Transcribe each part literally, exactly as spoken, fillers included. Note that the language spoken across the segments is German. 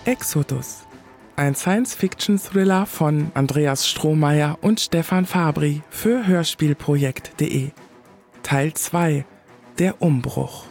Exodus. Ein Science-Fiction-Thriller von Andreas Strohmeier und Stefan Fabri für Hörspielprojekt punkt de. Teil zwei. Der Umbruch.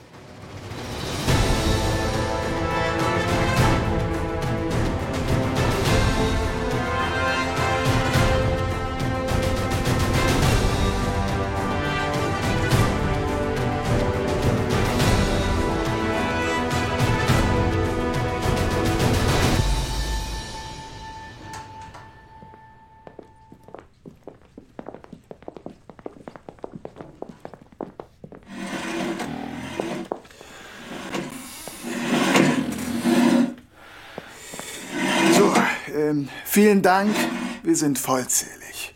Ähm, vielen Dank, wir sind vollzählig.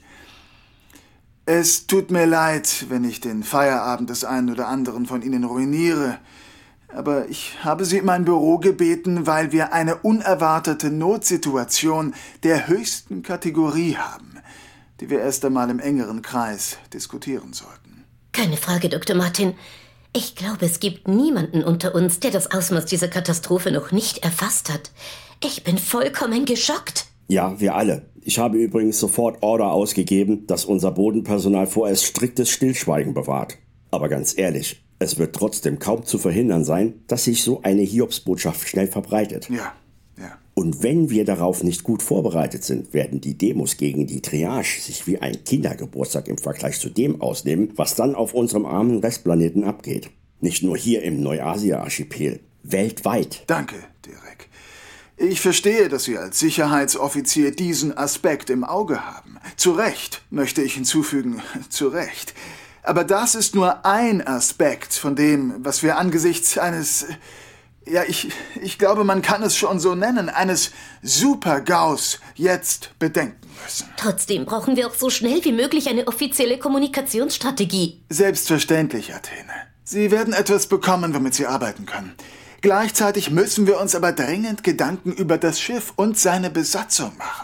Es tut mir leid, wenn ich den Feierabend des einen oder anderen von Ihnen ruiniere, aber ich habe Sie in mein Büro gebeten, weil wir eine unerwartete Notsituation der höchsten Kategorie haben, die wir erst einmal im engeren Kreis diskutieren sollten. Keine Frage, Doktor Martin. Ich glaube, es gibt niemanden unter uns, der das Ausmaß dieser Katastrophe noch nicht erfasst hat. Ich bin vollkommen geschockt. Ja, wir alle. Ich habe übrigens sofort Order ausgegeben, dass unser Bodenpersonal vorerst striktes Stillschweigen bewahrt. Aber ganz ehrlich, es wird trotzdem kaum zu verhindern sein, dass sich so eine Hiobsbotschaft schnell verbreitet. Ja, ja. Und wenn wir darauf nicht gut vorbereitet sind, werden die Demos gegen die Triage sich wie ein Kindergeburtstag im Vergleich zu dem ausnehmen, was dann auf unserem armen Restplaneten abgeht. Nicht nur hier im Neuasia-Archipel, weltweit. Danke, Derek. Ich verstehe, dass Sie als Sicherheitsoffizier diesen Aspekt im Auge haben. Zu Recht, möchte ich hinzufügen, zu Recht. Aber das ist nur ein Aspekt von dem, was wir angesichts eines, ja, ich, ich glaube, man kann es schon so nennen, eines Super-GAUs jetzt bedenken müssen. Trotzdem brauchen wir auch so schnell wie möglich eine offizielle Kommunikationsstrategie. Selbstverständlich, Athene. Sie werden etwas bekommen, womit Sie arbeiten können. Gleichzeitig müssen wir uns aber dringend Gedanken über das Schiff und seine Besatzung machen.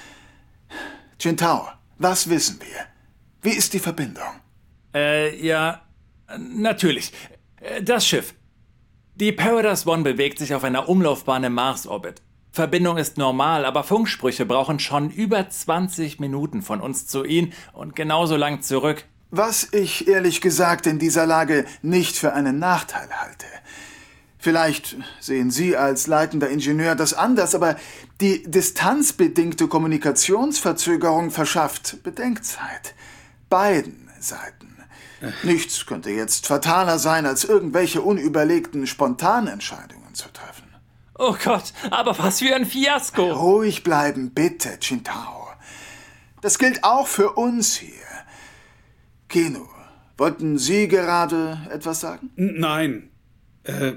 Qintao, was wissen wir? Wie ist die Verbindung? Äh, ja, natürlich. Das Schiff. Die Paradise One bewegt sich auf einer Umlaufbahn im Mars-Orbit. Verbindung ist normal, aber Funksprüche brauchen schon über zwanzig Minuten von uns zu ihnen und genauso lang zurück. Was ich ehrlich gesagt in dieser Lage nicht für einen Nachteil halte. Vielleicht sehen Sie als leitender Ingenieur das anders, aber die distanzbedingte Kommunikationsverzögerung verschafft Bedenkzeit. Beiden Seiten. Nichts könnte jetzt fataler sein, als irgendwelche unüberlegten Spontanentscheidungen zu treffen. Oh Gott, aber was für ein Fiasko! Ruhig bleiben, bitte, Qintao. Das gilt auch für uns hier. Keno, wollten Sie gerade etwas sagen? Nein. Äh,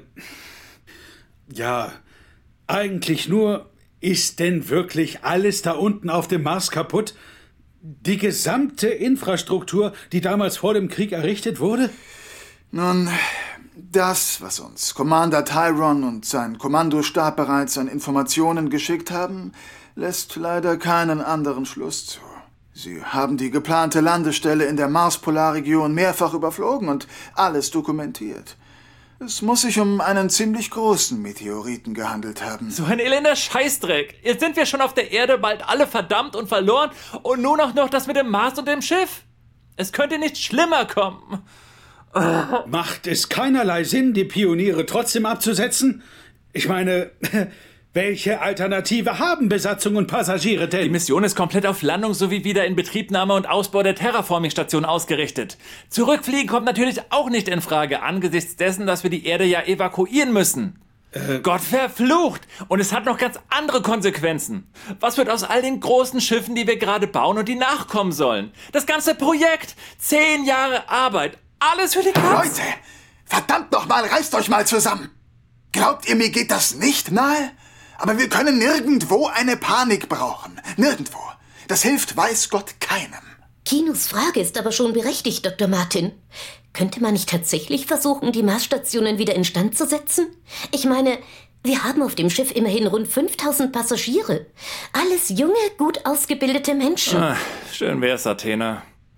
ja, eigentlich nur, ist denn wirklich alles da unten auf dem Mars kaputt? Die gesamte Infrastruktur, die damals vor dem Krieg errichtet wurde? Nun, das, was uns Commander Tyron und sein Kommandostab bereits an Informationen geschickt haben, lässt leider keinen anderen Schluss zu. Sie haben die geplante Landestelle in der Mars-Polarregion mehrfach überflogen und alles dokumentiert. Es muss sich um einen ziemlich großen Meteoriten gehandelt haben. So ein elender Scheißdreck. Jetzt sind wir schon auf der Erde bald alle verdammt und verloren und nun auch noch das mit dem Mars und dem Schiff. Es könnte nicht schlimmer kommen. Macht es keinerlei Sinn, die Pioniere trotzdem abzusetzen? Ich meine, welche Alternative haben Besatzung und Passagiere denn? Die Mission ist komplett auf Landung sowie Wiederinbetriebnahme und Ausbau der Terraforming-Station ausgerichtet. Zurückfliegen kommt natürlich auch nicht in Frage, angesichts dessen, dass wir die Erde ja evakuieren müssen. Äh, Gott verflucht! Und es hat noch ganz andere Konsequenzen. Was wird aus all den großen Schiffen, die wir gerade bauen und die nachkommen sollen? Das ganze Projekt! Zehn Jahre Arbeit! Alles für die Katz! Leute! Verdammt nochmal, reißt euch mal zusammen! Glaubt ihr, mir geht das nicht nahe? Aber wir können nirgendwo eine Panik brauchen. Nirgendwo. Das hilft, weiß Gott, keinem. Kinos Frage ist aber schon berechtigt, Doktor Martin. Könnte man nicht tatsächlich versuchen, die Marsstationen wieder instand zu setzen? Ich meine, wir haben auf dem Schiff immerhin rund fünftausend Passagiere. Alles junge, gut ausgebildete Menschen. Ah, schön wär's, Athena.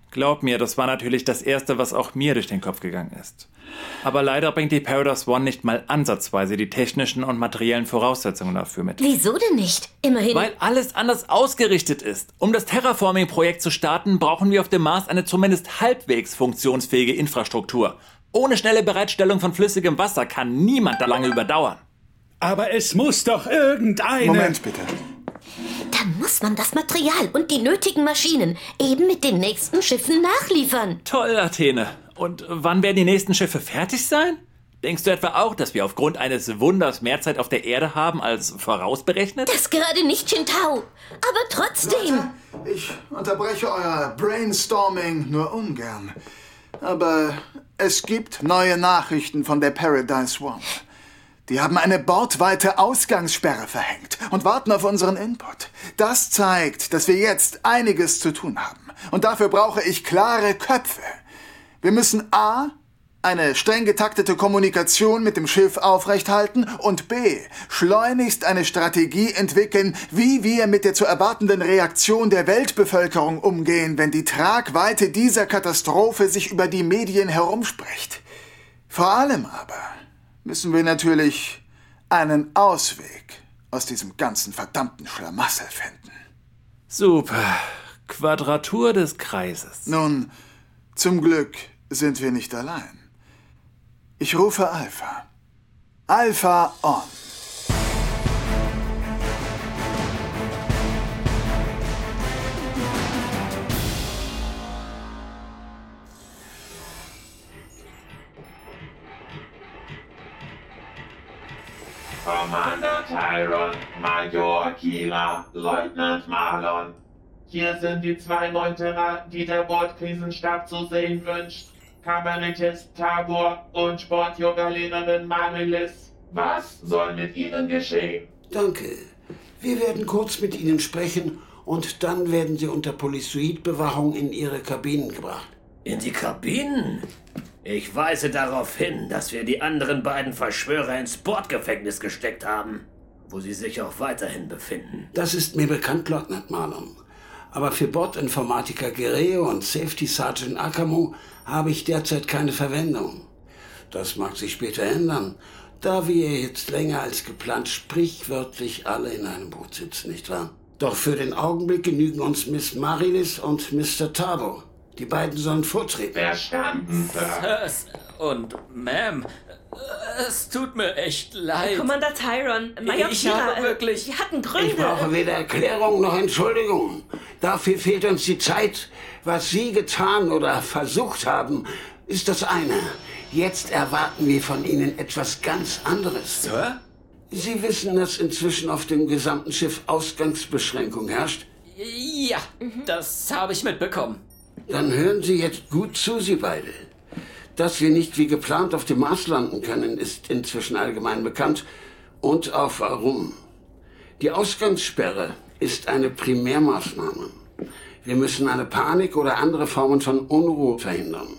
Glaub mir, das war natürlich das Erste, was auch mir durch den Kopf gegangen ist. Aber leider bringt die Paradise One nicht mal ansatzweise die technischen und materiellen Voraussetzungen dafür mit. Wieso denn nicht? Immerhin... Weil alles anders ausgerichtet ist. Um das Terraforming-Projekt zu starten, brauchen wir auf dem Mars eine zumindest halbwegs funktionsfähige Infrastruktur. Ohne schnelle Bereitstellung von flüssigem Wasser kann niemand da lange überdauern. Aber es muss doch irgendeine... Moment bitte. Dann muss man das Material und die nötigen Maschinen eben mit den nächsten Schiffen nachliefern. Toll, Athene. Und wann werden die nächsten Schiffe fertig sein? Denkst du etwa auch, dass wir aufgrund eines Wunders mehr Zeit auf der Erde haben als vorausberechnet? Das gerade nicht, Qintao. Aber trotzdem. Leute, ich unterbreche euer Brainstorming nur ungern. Aber es gibt neue Nachrichten von der Paradise One. Die haben eine bordweite Ausgangssperre verhängt und warten auf unseren Input. Das zeigt, dass wir jetzt einiges zu tun haben. Und dafür brauche ich klare Köpfe. Wir müssen A. eine streng getaktete Kommunikation mit dem Schiff aufrechthalten und B. schleunigst eine Strategie entwickeln, wie wir mit der zu erwartenden Reaktion der Weltbevölkerung umgehen, wenn die Tragweite dieser Katastrophe sich über die Medien herumspricht. Vor allem aber müssen wir natürlich einen Ausweg aus diesem ganzen verdammten Schlamassel finden. Super. Quadratur des Kreises. Nun, zum Glück sind wir nicht allein. Ich rufe Alpha. Alpha on. Commander Tyron, Major Akira, Leutnant Marlon. Hier sind die zwei Meuterer, die der Bordkrisenstab zu sehen wünscht. Kabarettist Tabor und Sportyoga-Lehrerin Marilis. Was soll mit ihnen geschehen? Danke. Wir werden kurz mit Ihnen sprechen und dann werden Sie unter Polysuit-Bewachung in Ihre Kabinen gebracht. In die Kabinen? Ich weise darauf hin, dass wir die anderen beiden Verschwörer ins Bordgefängnis gesteckt haben, wo sie sich auch weiterhin befinden. Das ist mir bekannt, Leutnant Marlon. Aber für Bordinformatiker Guerrero und Safety Sergeant Akamo habe ich derzeit keine Verwendung. Das mag sich später ändern, da wir jetzt länger als geplant sprichwörtlich alle in einem Boot sitzen, nicht wahr? Doch für den Augenblick genügen uns Miss Marilis und Mister Tabo. Die beiden sollen vortreten. Verstanden, Sir. Sirs und Ma'am, es tut mir echt leid. Commander Tyron, Major Ich Kira, habe wirklich... wir hatten Gründe. Ich brauche weder Erklärung noch Entschuldigung. Dafür fehlt uns die Zeit. Was Sie getan oder versucht haben, ist das eine. Jetzt erwarten wir von Ihnen etwas ganz anderes. Sir? Sie wissen, dass inzwischen auf dem gesamten Schiff Ausgangsbeschränkung herrscht? Ja, das habe ich mitbekommen. Dann hören Sie jetzt gut zu, Sie beide. Dass wir nicht wie geplant auf dem Mars landen können, ist inzwischen allgemein bekannt. Und auch warum. Die Ausgangssperre ist eine Primärmaßnahme. Wir müssen eine Panik oder andere Formen von Unruhe verhindern.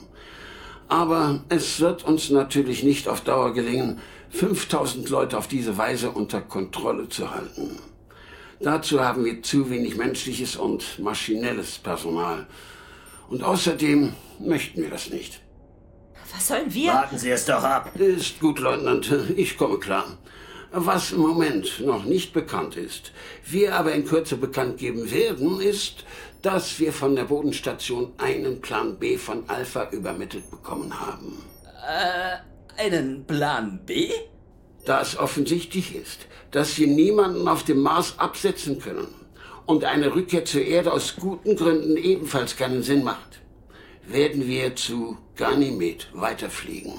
Aber es wird uns natürlich nicht auf Dauer gelingen, fünftausend Leute auf diese Weise unter Kontrolle zu halten. Dazu haben wir zu wenig menschliches und maschinelles Personal. Und außerdem möchten wir das nicht. Was sollen wir? Warten Sie es doch ab. Ist gut, Leutnant. Ich komme klar. Was im Moment noch nicht bekannt ist, wir aber in Kürze bekannt geben werden, ist, dass wir von der Bodenstation einen Plan B von Alpha übermittelt bekommen haben. Äh, einen Plan B? Da es offensichtlich ist, dass wir niemanden auf dem Mars absetzen können und eine Rückkehr zur Erde aus guten Gründen ebenfalls keinen Sinn macht, werden wir zu Ganymed weiterfliegen.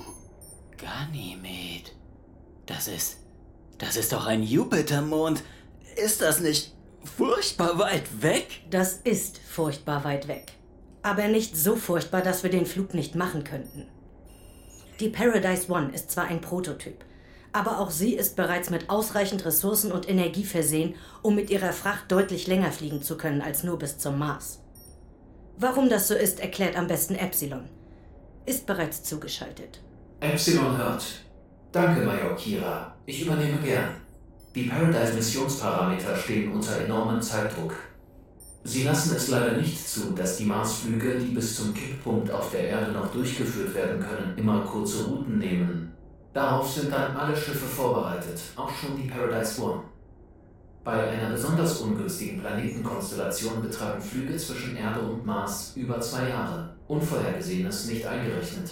Ganymed? Das ist... Das ist doch ein Jupitermond. Ist das nicht furchtbar weit weg? Das ist furchtbar weit weg. Aber nicht so furchtbar, dass wir den Flug nicht machen könnten. Die Paradise One ist zwar ein Prototyp, aber auch sie ist bereits mit ausreichend Ressourcen und Energie versehen, um mit ihrer Fracht deutlich länger fliegen zu können als nur bis zum Mars. Warum das so ist, erklärt am besten Epsilon. Ist bereits zugeschaltet. Epsilon hört. Danke, Major Kira. Ich übernehme gern. Die Paradise-Missionsparameter stehen unter enormem Zeitdruck. Sie lassen es leider nicht zu, dass die Marsflüge, die bis zum Kipppunkt auf der Erde noch durchgeführt werden können, immer kurze Routen nehmen. Darauf sind dann alle Schiffe vorbereitet, auch schon die Paradise One. Bei einer besonders ungünstigen Planetenkonstellation betragen Flüge zwischen Erde und Mars über zwei Jahre, Unvorhergesehenes nicht eingerechnet.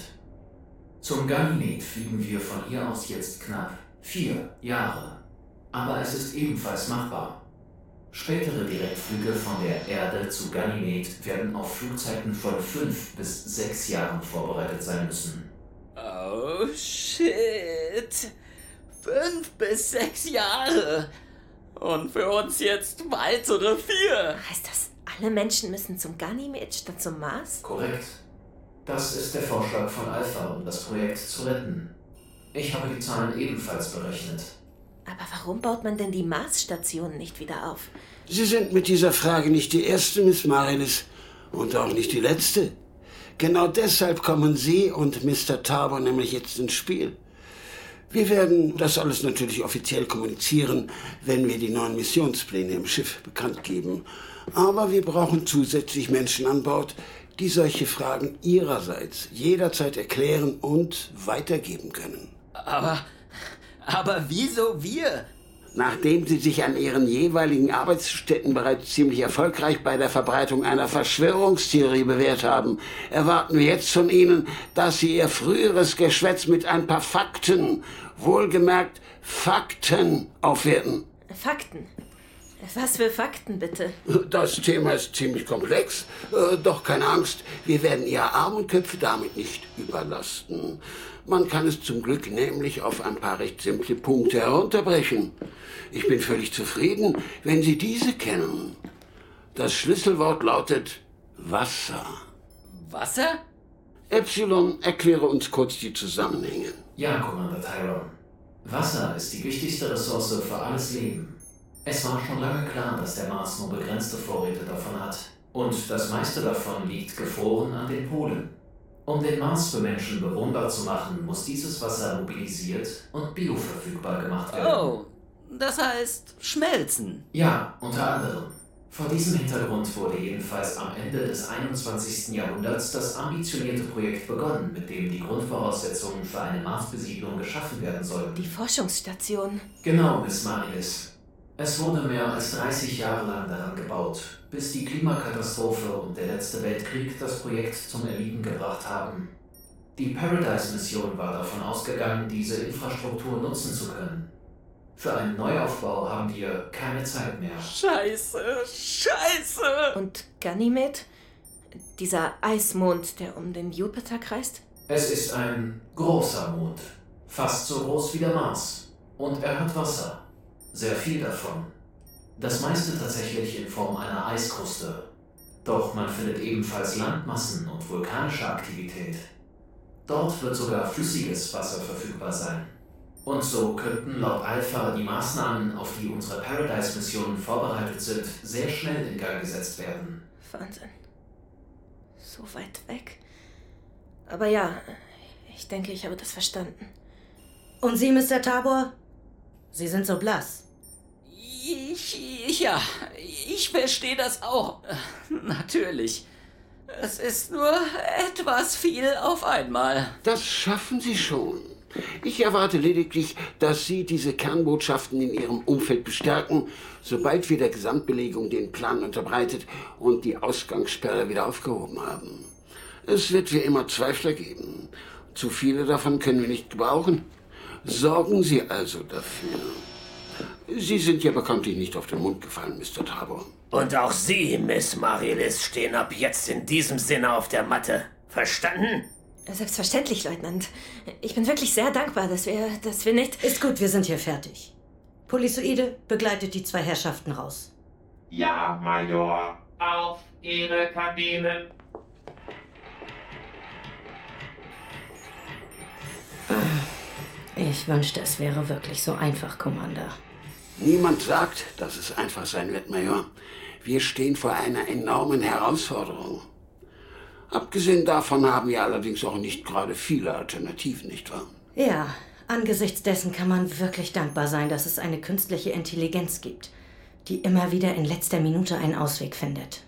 Zum Ganymed fliegen wir von hier aus jetzt knapp vier Jahre. Aber es ist ebenfalls machbar. Spätere Direktflüge von der Erde zu Ganymed werden auf Flugzeiten von fünf bis sechs Jahren vorbereitet sein müssen. Oh shit. Fünf bis sechs Jahre. Und für uns jetzt weitere vier. Heißt das, alle Menschen müssen zum Ganymed statt zum Mars? Korrekt. Das ist der Vorschlag von Alpha, um das Projekt zu retten. Ich habe die Zahlen ebenfalls berechnet. Aber warum baut man denn die Marsstation nicht wieder auf? Sie sind mit dieser Frage nicht die erste, Miss Marilis. Und auch nicht die letzte. Genau deshalb kommen Sie und Mister Tabor nämlich jetzt ins Spiel. Wir werden das alles natürlich offiziell kommunizieren, wenn wir die neuen Missionspläne im Schiff bekannt geben. Aber wir brauchen zusätzlich Menschen an Bord, die solche Fragen ihrerseits jederzeit erklären und weitergeben können. Aber, aber wieso wir? Nachdem Sie sich an Ihren jeweiligen Arbeitsstätten bereits ziemlich erfolgreich bei der Verbreitung einer Verschwörungstheorie bewährt haben, erwarten wir jetzt von Ihnen, dass Sie Ihr früheres Geschwätz mit ein paar Fakten, wohlgemerkt Fakten, aufwerten. Fakten? Was für Fakten, bitte? Das Thema ist ziemlich komplex, äh, doch keine Angst, wir werden Ihre armen Köpfe damit nicht überlasten. Man kann es zum Glück nämlich auf ein paar recht simple Punkte herunterbrechen. Ich bin völlig zufrieden, wenn Sie diese kennen. Das Schlüsselwort lautet Wasser. Wasser? Epsilon, erkläre uns kurz die Zusammenhänge. Ja, Commander Tyron. Wasser ist die wichtigste Ressource für alles Leben. Es war schon lange klar, dass der Mars nur begrenzte Vorräte davon hat. Und das meiste davon liegt gefroren an den Polen. Um den Mars für Menschen bewohnbar zu machen, muss dieses Wasser mobilisiert und bioverfügbar gemacht werden. Oh, das heißt schmelzen. Ja, unter anderem. Vor diesem Hintergrund wurde jedenfalls am Ende des einundzwanzigsten Jahrhunderts das ambitionierte Projekt begonnen, mit dem die Grundvoraussetzungen für eine Marsbesiedlung geschaffen werden sollten. Die Forschungsstation. Genau, Miss Marilis. Es wurde mehr als dreißig Jahre lang daran gebaut, bis die Klimakatastrophe und der letzte Weltkrieg das Projekt zum Erliegen gebracht haben. Die Paradise-Mission war davon ausgegangen, diese Infrastruktur nutzen zu können. Für einen Neuaufbau haben wir keine Zeit mehr. Scheiße, scheiße! Und Ganymed? Dieser Eismond, der um den Jupiter kreist? Es ist ein großer Mond, fast so groß wie der Mars. Und er hat Wasser. Sehr viel davon. Das meiste tatsächlich in Form einer Eiskruste. Doch man findet ebenfalls Landmassen und vulkanische Aktivität. Dort wird sogar flüssiges Wasser verfügbar sein. Und so könnten laut Alpha die Maßnahmen, auf die unsere Paradise-Missionen vorbereitet sind, sehr schnell in Gang gesetzt werden. Wahnsinn. So weit weg. Aber ja, ich denke, ich habe das verstanden. Und Sie, Mister Tabor? Sie sind so blass. Ich, ja, ich verstehe das auch. Natürlich. Es ist nur etwas viel auf einmal. Das schaffen Sie schon. Ich erwarte lediglich, dass Sie diese Kernbotschaften in Ihrem Umfeld bestärken, sobald wir der Gesamtbelegung den Plan unterbreitet und die Ausgangssperre wieder aufgehoben haben. Es wird wie immer Zweifler geben. Zu viele davon können wir nicht gebrauchen. Sorgen Sie also dafür. Sie sind ja bekanntlich nicht auf den Mund gefallen, Mister Tabor. Und auch Sie, Miss Marilis, stehen ab jetzt in diesem Sinne auf der Matte. Verstanden? Selbstverständlich, Leutnant. Ich bin wirklich sehr dankbar, dass wir, dass wir nicht... Ist gut, wir sind hier fertig. Polizoide, begleitet die zwei Herrschaften raus. Ja, Major. Auf Ihre Kabinen. Ich wünschte, es wäre wirklich so einfach, Commander. Niemand sagt, dass es einfach sein wird, Major. Wir stehen vor einer enormen Herausforderung. Abgesehen davon haben wir allerdings auch nicht gerade viele Alternativen, nicht wahr? Ja, angesichts dessen kann man wirklich dankbar sein, dass es eine künstliche Intelligenz gibt, die immer wieder in letzter Minute einen Ausweg findet.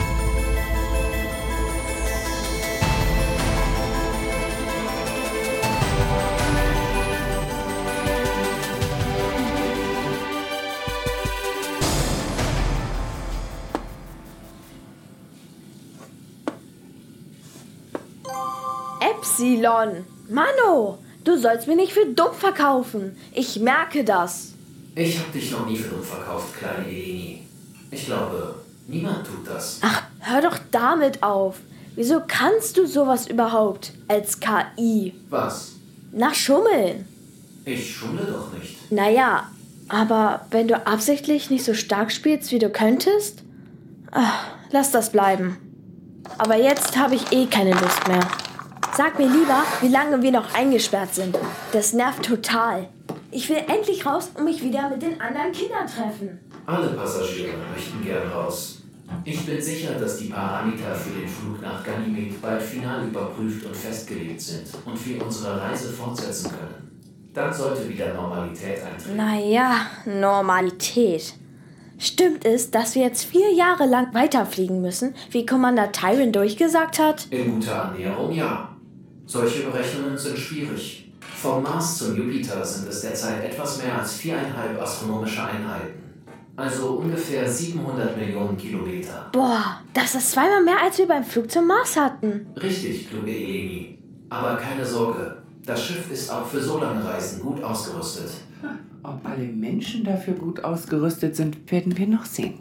Epsilon! Mano, du sollst mich nicht für dumm verkaufen. Ich merke das. Ich habe dich noch nie für dumm verkauft, kleine Eleni. Ich glaube, niemand tut das. Ach, hör doch damit auf. Wieso kannst du sowas überhaupt als K I? Was? Na, schummeln. Ich schummle doch nicht. Naja, aber wenn du absichtlich nicht so stark spielst, wie du könntest? Ach, lass das bleiben. Aber jetzt habe ich eh keine Lust mehr. Sag mir lieber, wie lange wir noch eingesperrt sind. Das nervt total. Ich will endlich raus und mich wieder mit den anderen Kindern treffen. Alle Passagiere möchten gern raus. Ich bin sicher, dass die Parameter für den Flug nach Ganymed bald final überprüft und festgelegt sind und wir unsere Reise fortsetzen können. Dann sollte wieder Normalität eintreten. Naja, Normalität. Stimmt es, dass wir jetzt vier Jahre lang weiterfliegen müssen, wie Commander Tyron durchgesagt hat? In guter Annäherung, ja. Solche Berechnungen sind schwierig. Vom Mars zum Jupiter sind es derzeit etwas mehr als viereinhalb astronomische Einheiten. Also ungefähr siebenhundert Millionen Kilometer. Boah, das ist zweimal mehr, als wir beim Flug zum Mars hatten. Richtig, kluge Eleni. Aber keine Sorge, das Schiff ist auch für so lange Reisen gut ausgerüstet. Ob alle Menschen dafür gut ausgerüstet sind, werden wir noch sehen.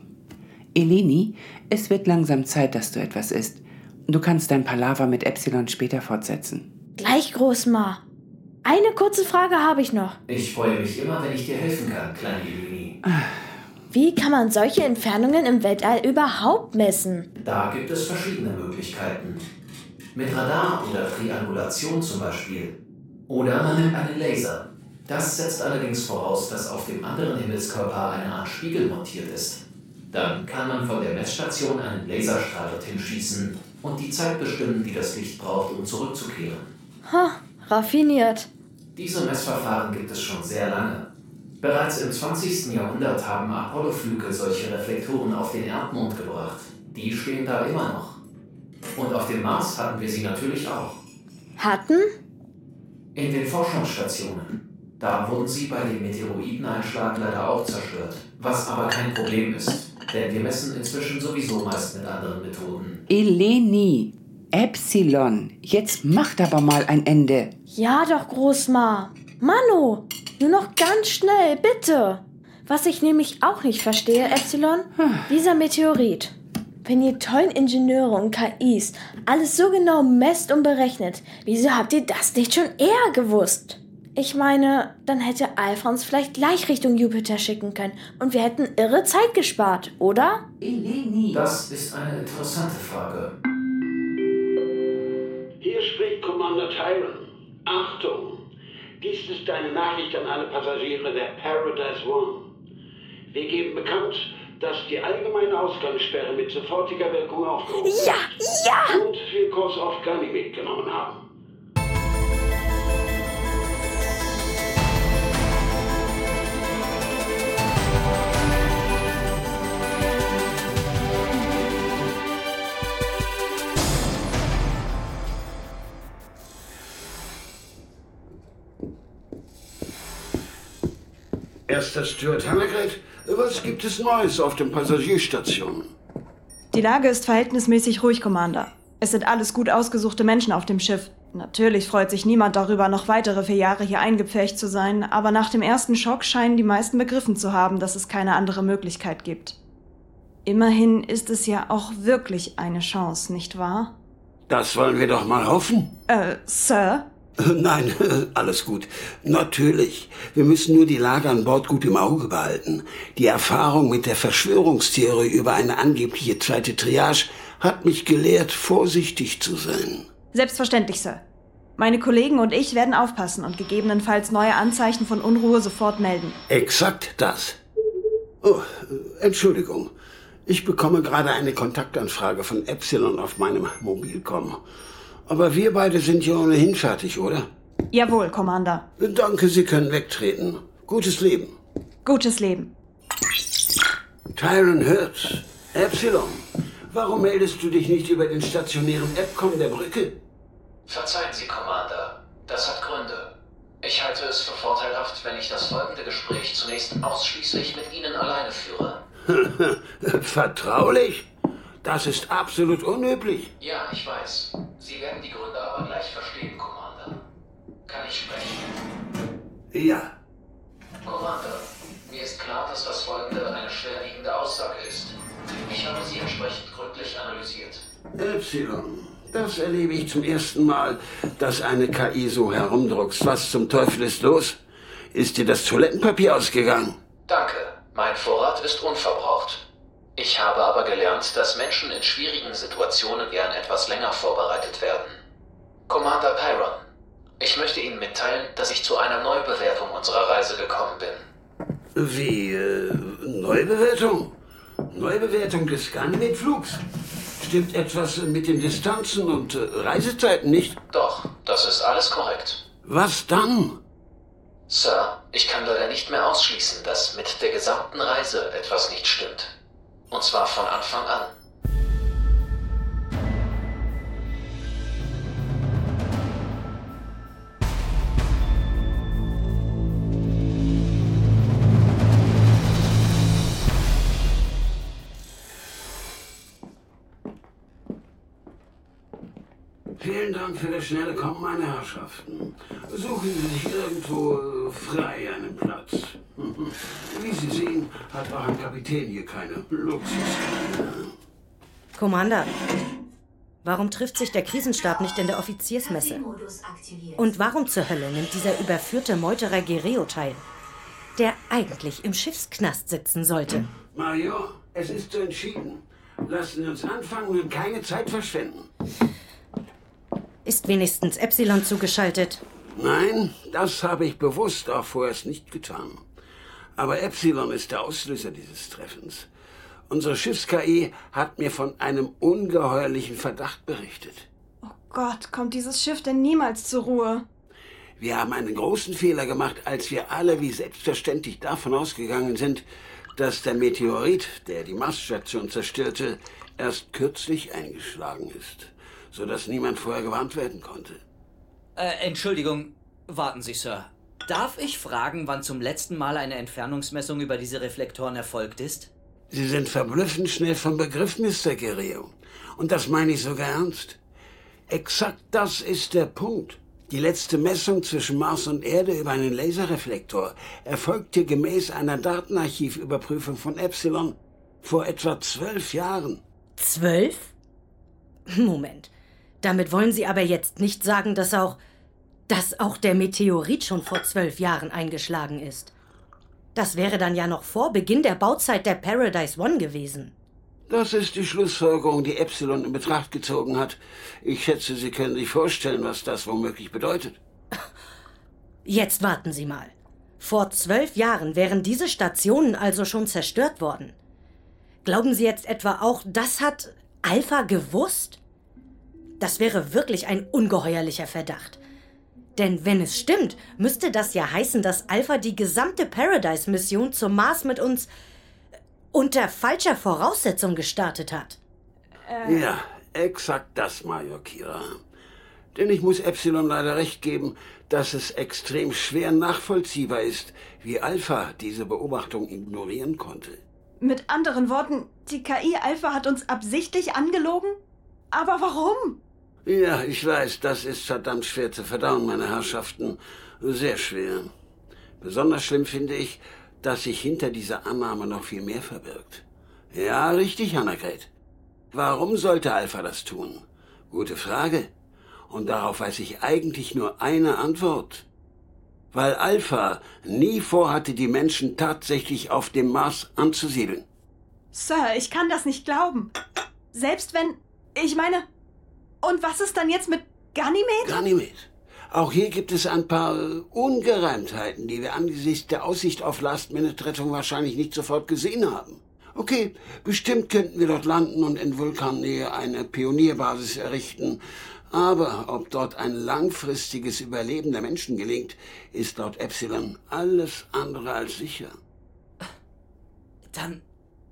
Eleni, es wird langsam Zeit, dass du etwas isst. Du kannst dein Palaver mit Epsilon später fortsetzen. Gleich, Großma. Eine kurze Frage habe ich noch. Ich freue mich immer, wenn ich dir helfen kann, kleine Eleni. Wie kann man solche Entfernungen im Weltall überhaupt messen? Da gibt es verschiedene Möglichkeiten. Mit Radar oder Triangulation zum Beispiel. Oder man nimmt einen Laser. Das setzt allerdings voraus, dass auf dem anderen Himmelskörper eine Art Spiegel montiert ist. Dann kann man von der Messstation einen Laserstrahl dorthin schießen und die Zeit bestimmen, die das Licht braucht, um zurückzukehren. Ha, raffiniert. Diese Messverfahren gibt es schon sehr lange. Bereits im zwanzigsten Jahrhundert haben Apollo-Flüge solche Reflektoren auf den Erdmond gebracht. Die stehen da immer noch. Und auf dem Mars hatten wir sie natürlich auch. Hatten? In den Forschungsstationen. Da wurden sie bei dem Meteoroideneinschlag leider auch zerstört. Was aber kein Problem ist, denn wir messen inzwischen sowieso meist mit anderen Methoden. Eleni, Epsilon, jetzt macht aber mal ein Ende. Ja doch, Großma. Mano, nur noch ganz schnell, bitte. Was ich nämlich auch nicht verstehe, Epsilon, dieser Meteorit. Wenn ihr tollen Ingenieure und K Is alles so genau messt und berechnet, wieso habt ihr das nicht schon eher gewusst? Ich meine, dann hätte Alpha uns vielleicht gleich Richtung Jupiter schicken können und wir hätten irre Zeit gespart, oder? Eleni. Das ist eine interessante Frage. Hier spricht Commander Tyron. Achtung! Dies ist eine Nachricht an alle Passagiere der Paradise One. Wir geben bekannt, dass die allgemeine Ausgangssperre mit sofortiger Wirkung aufgehoben ja, ist. Ja! Und wir Kurs auf Ganymed genommen haben. Erster Steward Hannegret, was gibt es Neues auf den Passagierstationen? Die Lage ist verhältnismäßig ruhig, Commander. Es sind alles gut ausgesuchte Menschen auf dem Schiff. Natürlich freut sich niemand darüber, noch weitere vier Jahre hier eingepfercht zu sein, aber nach dem ersten Schock scheinen die meisten begriffen zu haben, dass es keine andere Möglichkeit gibt. Immerhin ist es ja auch wirklich eine Chance, nicht wahr? Das wollen wir doch mal hoffen. Äh, Sir? Nein, alles gut. Natürlich. Wir müssen nur die Lage an Bord gut im Auge behalten. Die Erfahrung mit der Verschwörungstheorie über eine angebliche zweite Triage hat mich gelehrt, vorsichtig zu sein. Selbstverständlich, Sir. Meine Kollegen und ich werden aufpassen und gegebenenfalls neue Anzeichen von Unruhe sofort melden. Exakt das. Oh, Entschuldigung. Ich bekomme gerade eine Kontaktanfrage von Epsilon auf meinem Mobilcom. Aber wir beide sind ja ohnehin fertig, oder? Jawohl, Commander. Danke, Sie können wegtreten. Gutes Leben. Gutes Leben. Tyron hört's. Epsilon, warum meldest du dich nicht über den stationären Epcom der Brücke? Verzeihen Sie, Commander. Das hat Gründe. Ich halte es für vorteilhaft, wenn ich das folgende Gespräch zunächst ausschließlich mit Ihnen alleine führe. Vertraulich? Das ist absolut unüblich. Ja, ich weiß. Sie werden die Gründe aber gleich verstehen, Commander. Kann ich sprechen? Ja. Commander, mir ist klar, dass das folgende eine schwerwiegende Aussage ist. Ich habe sie entsprechend gründlich analysiert. Epsilon, das erlebe ich zum ersten Mal, dass eine K I so herumdruckst. Was zum Teufel ist los? Ist dir das Toilettenpapier ausgegangen? Danke, mein Vorrat ist unverbraucht. Ich habe aber gelernt, dass Menschen in schwierigen Situationen gern etwas länger vorbereitet werden. Commander Pyron, ich möchte Ihnen mitteilen, dass ich zu einer Neubewertung unserer Reise gekommen bin. Wie, äh, Neubewertung? Neubewertung des Ganymed-Flugs? Stimmt etwas mit den Distanzen und äh, Reisezeiten nicht? Doch, das ist alles korrekt. Was dann? Sir, ich kann leider nicht mehr ausschließen, dass mit der gesamten Reise etwas nicht stimmt. Und zwar von Anfang an. Vielen Dank für das schnelle Kommen, meine Herrschaften. Suchen Sie sich irgendwo frei einen Platz. Wie Sie sehen, hat auch ein Kapitän hier keine Luxus. Commander, warum trifft sich der Krisenstab nicht in der Offiziersmesse? Und warum zur Hölle nimmt dieser überführte Meuterer Gereo teil, der eigentlich im Schiffsknast sitzen sollte? Major, es ist so entschieden. Lassen Sie uns anfangen und keine Zeit verschwenden. Ist wenigstens Epsilon zugeschaltet? Nein, das habe ich bewusst auch vorerst nicht getan. Aber Epsilon ist der Auslöser dieses Treffens. Unsere Schiffs-K I hat mir von einem ungeheuerlichen Verdacht berichtet. Oh Gott, kommt dieses Schiff denn niemals zur Ruhe? Wir haben einen großen Fehler gemacht, als wir alle wie selbstverständlich davon ausgegangen sind, dass der Meteorit, der die Marsstation zerstörte, erst kürzlich eingeschlagen ist, sodass niemand vorher gewarnt werden konnte. Äh, Entschuldigung, warten Sie, Sir. Darf ich fragen, wann zum letzten Mal eine Entfernungsmessung über diese Reflektoren erfolgt ist? Sie sind verblüffend schnell vom Begriff, Mister Gereo. Und das meine ich sogar ernst. Exakt das ist der Punkt. Die letzte Messung zwischen Mars und Erde über einen Laserreflektor erfolgte gemäß einer Datenarchivüberprüfung von Epsilon vor etwa zwölf Jahren. Zwölf? Moment. Damit wollen Sie aber jetzt nicht sagen, dass auch, dass auch der Meteorit schon vor zwölf Jahren eingeschlagen ist. Das wäre dann ja noch vor Beginn der Bauzeit der Paradise One gewesen. Das ist die Schlussfolgerung, die Epsilon in Betracht gezogen hat. Ich schätze, Sie können sich vorstellen, was das womöglich bedeutet. Jetzt warten Sie mal. Vor zwölf Jahren wären diese Stationen also schon zerstört worden. Glauben Sie jetzt etwa auch, das hat Alpha gewusst? Das wäre wirklich ein ungeheuerlicher Verdacht. Denn wenn es stimmt, müsste das ja heißen, dass Alpha die gesamte Paradise-Mission zum Mars mit uns unter falscher Voraussetzung gestartet hat. Äh. Ja, exakt das, Major Kira. Denn ich muss Epsilon leider recht geben, dass es extrem schwer nachvollziehbar ist, wie Alpha diese Beobachtung ignorieren konnte. Mit anderen Worten, die K I Alpha hat uns absichtlich angelogen? Aber warum? Ja, ich weiß, das ist verdammt schwer zu verdauen, meine Herrschaften. Sehr schwer. Besonders schlimm finde ich, dass sich hinter dieser Annahme noch viel mehr verbirgt. Ja, richtig, Annegret. Warum sollte Alpha das tun? Gute Frage. Und darauf weiß ich eigentlich nur eine Antwort. Weil Alpha nie vorhatte, die Menschen tatsächlich auf dem Mars anzusiedeln. Sir, ich kann das nicht glauben. Selbst wenn... Ich meine... Und was ist dann jetzt mit Ganymed? Ganymed. Auch hier gibt es ein paar Ungereimtheiten, die wir angesichts der Aussicht auf Last-Minute-Rettung wahrscheinlich nicht sofort gesehen haben. Okay, bestimmt könnten wir dort landen und in Vulkannähe eine Pionierbasis errichten. Aber ob dort ein langfristiges Überleben der Menschen gelingt, ist laut Epsilon alles andere als sicher. Dann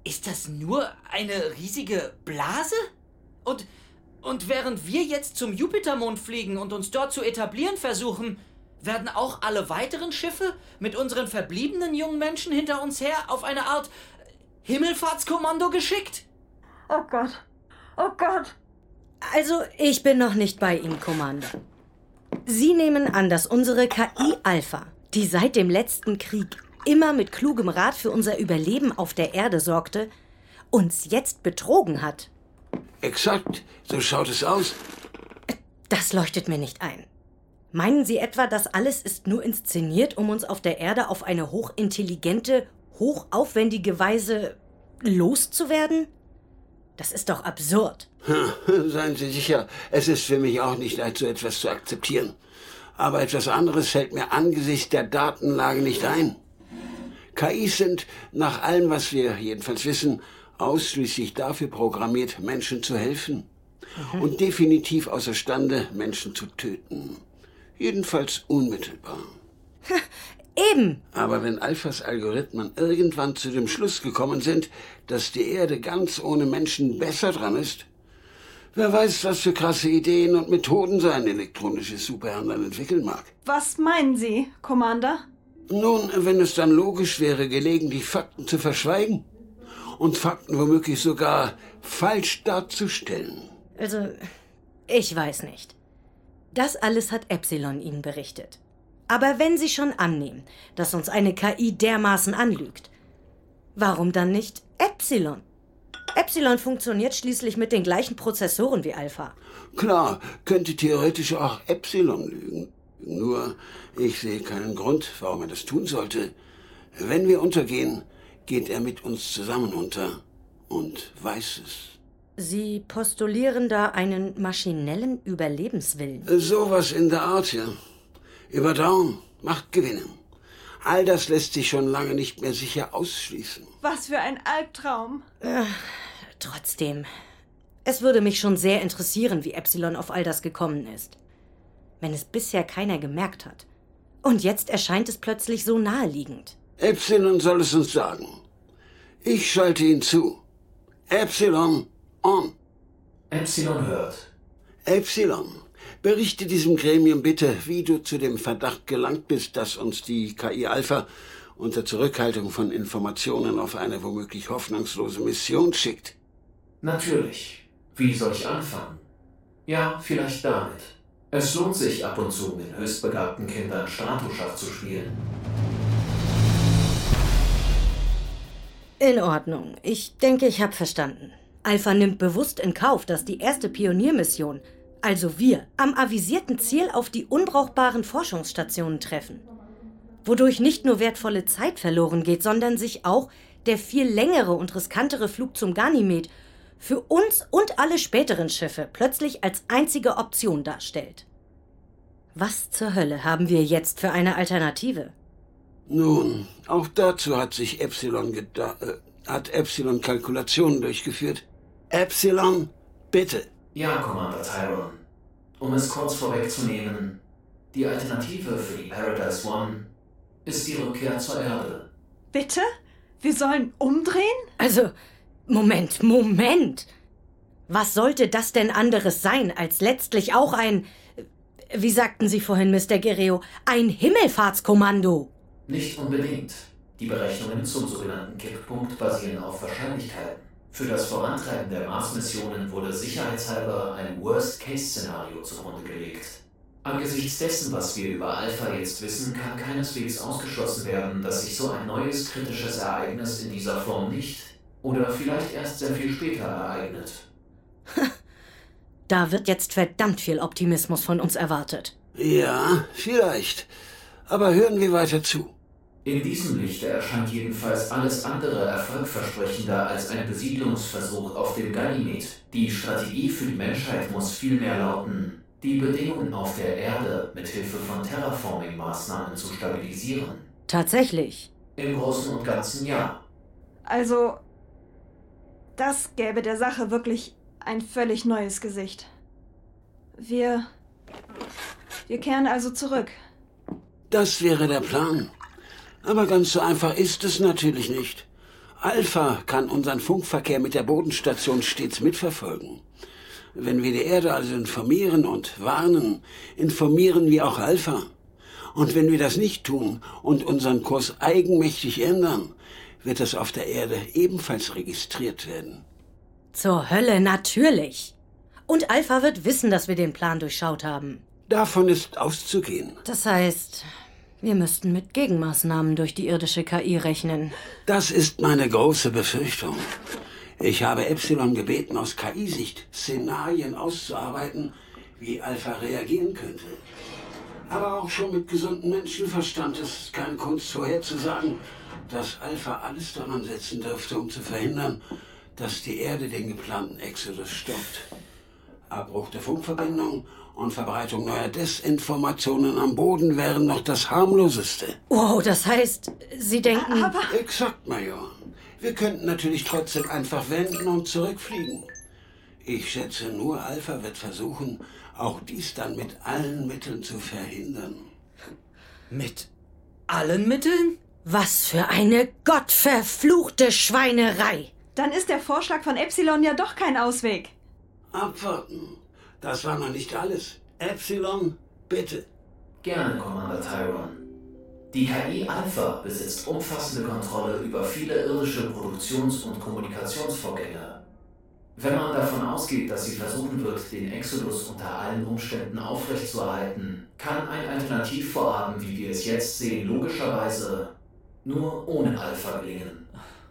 Ist das nur eine riesige Blase? Und, und während wir jetzt zum Jupitermond fliegen und uns dort zu etablieren versuchen, werden auch alle weiteren Schiffe mit unseren verbliebenen jungen Menschen hinter uns her auf eine Art Himmelfahrtskommando geschickt? Oh Gott. Oh Gott. Also, ich bin noch nicht bei Ihnen, Commander. Sie nehmen an, dass unsere K I Alpha, die seit dem letzten Krieg immer mit klugem Rat für unser Überleben auf der Erde sorgte, uns jetzt betrogen hat. Exakt, so schaut es aus. Das leuchtet mir nicht ein. Meinen Sie etwa, das alles ist nur inszeniert, um uns auf der Erde auf eine hochintelligente, hochaufwendige Weise loszuwerden? Das ist doch absurd. Seien Sie sicher, es ist für mich auch nicht leicht, so etwas zu akzeptieren. Aber etwas anderes fällt mir angesichts der Datenlage nicht ein. K Is sind, nach allem, was wir jedenfalls wissen, ausschließlich dafür programmiert, Menschen zu helfen. Mhm. Und definitiv außerstande, Menschen zu töten. Jedenfalls unmittelbar. Eben. Aber wenn Alphas Algorithmen irgendwann zu dem Schluss gekommen sind, dass die Erde ganz ohne Menschen besser dran ist, wer weiß, was für krasse Ideen und Methoden so ein elektronisches Superhirn dann entwickeln mag. Was meinen Sie, Commander? Nun, wenn es dann logisch wäre, gelegentlich Fakten zu verschweigen und Fakten womöglich sogar falsch darzustellen. Also, ich weiß nicht. Das alles hat Epsilon Ihnen berichtet. Aber wenn Sie schon annehmen, dass uns eine K I dermaßen anlügt, warum dann nicht Epsilon? Epsilon funktioniert schließlich mit den gleichen Prozessoren wie Alpha. Klar, könnte theoretisch auch Epsilon lügen. Nur, ich sehe keinen Grund, warum er das tun sollte. Wenn wir untergehen, geht er mit uns zusammen unter und weiß es. Sie postulieren da einen maschinellen Überlebenswillen. Sowas in der Art, ja. Überdauern, Macht gewinnen. All das lässt sich schon lange nicht mehr sicher ausschließen. Was für ein Albtraum. Ach, trotzdem, es würde mich schon sehr interessieren, wie Epsilon auf all das gekommen ist. Wenn es bisher keiner gemerkt hat. Und jetzt erscheint es plötzlich so naheliegend. Epsilon soll es uns sagen. Ich schalte ihn zu. Epsilon, on. Epsilon hört. Epsilon, berichte diesem Gremium bitte, wie du zu dem Verdacht gelangt bist, dass uns die K I Alpha unter Zurückhaltung von Informationen auf eine womöglich hoffnungslose Mission schickt. Natürlich. Wie soll ich anfangen? Ja, vielleicht damit. Es lohnt sich ab und zu, mit höchstbegabten Kindern Stratoschach zu spielen. In Ordnung. Ich denke, ich habe verstanden. Alpha nimmt bewusst in Kauf, dass die erste Pioniermission, also wir, am avisierten Ziel auf die unbrauchbaren Forschungsstationen treffen. Wodurch nicht nur wertvolle Zeit verloren geht, sondern sich auch der viel längere und riskantere Flug zum Ganymed für uns und alle späteren Schiffe plötzlich als einzige Option darstellt. Was zur Hölle haben wir jetzt für eine Alternative? Nun, auch dazu hat sich Epsilon geda- äh, hat Epsilon Kalkulationen durchgeführt. Epsilon, bitte. Ja, Commander Tyron. Um es kurz vorwegzunehmen, die Alternative für die Paradise One ist die Rückkehr zur Erde. Bitte? Wir sollen umdrehen? Also, Moment, Moment! Was sollte das denn anderes sein, als letztlich auch ein, wie sagten Sie vorhin, Mister Guerrero, ein Himmelfahrtskommando? Nicht unbedingt. Die Berechnungen zum sogenannten Kipppunkt basieren auf Wahrscheinlichkeiten. Für das Vorantreiben der Mars-Missionen wurde sicherheitshalber ein Worst-Case-Szenario zugrunde gelegt. Angesichts dessen, was wir über Alpha jetzt wissen, kann keineswegs ausgeschlossen werden, dass sich so ein neues kritisches Ereignis in dieser Form nicht oder vielleicht erst sehr viel später ereignet. Da wird jetzt verdammt viel Optimismus von uns erwartet. Ja, vielleicht. Aber hören wir weiter zu. In diesem Lichte erscheint jedenfalls alles andere erfolgversprechender als ein Besiedlungsversuch auf dem Ganymed. Die Strategie für die Menschheit muss vielmehr lauten, die Bedingungen auf der Erde mit Hilfe von Terraforming-Maßnahmen zu stabilisieren. Tatsächlich? Im Großen und Ganzen ja. Also, das gäbe der Sache wirklich ein völlig neues Gesicht. Wir... Wir kehren also zurück. Das wäre der Plan. Aber ganz so einfach ist es natürlich nicht. Alpha kann unseren Funkverkehr mit der Bodenstation stets mitverfolgen. Wenn wir die Erde also informieren und warnen, informieren wir auch Alpha. Und wenn wir das nicht tun und unseren Kurs eigenmächtig ändern, wird es auf der Erde ebenfalls registriert werden. Zur Hölle, natürlich. Und Alpha wird wissen, dass wir den Plan durchschaut haben. Davon ist auszugehen. Das heißt, wir müssten mit Gegenmaßnahmen durch die irdische K I rechnen. Das ist meine große Befürchtung. Ich habe Epsilon gebeten, aus K I-Sicht Szenarien auszuarbeiten, wie Alpha reagieren könnte. Aber auch schon mit gesundem Menschenverstand ist es keine Kunst vorherzusagen, dass Alpha alles daran setzen dürfte, um zu verhindern, dass die Erde den geplanten Exodus stoppt. Abbruch der Funkverbindung und Verbreitung neuer Desinformationen am Boden wären noch das harmloseste. Oh, das heißt, Sie denken... Aber exakt, Major. Wir könnten natürlich trotzdem einfach wenden und zurückfliegen. Ich schätze, nur Alpha wird versuchen, auch dies dann mit allen Mitteln zu verhindern. Mit allen Mitteln? Was für eine gottverfluchte Schweinerei! Dann ist der Vorschlag von Epsilon ja doch kein Ausweg. Abwarten. Das war noch nicht alles. Epsilon, bitte. Gerne, Commander Tyron. Die K I Alpha besitzt umfassende Kontrolle über viele irdische Produktions- und Kommunikationsvorgänge. Wenn man davon ausgeht, dass sie versuchen wird, den Exodus unter allen Umständen aufrechtzuerhalten, kann ein Alternativvorhaben, wie wir es jetzt sehen, logischerweise nur ohne Alpha gelingen.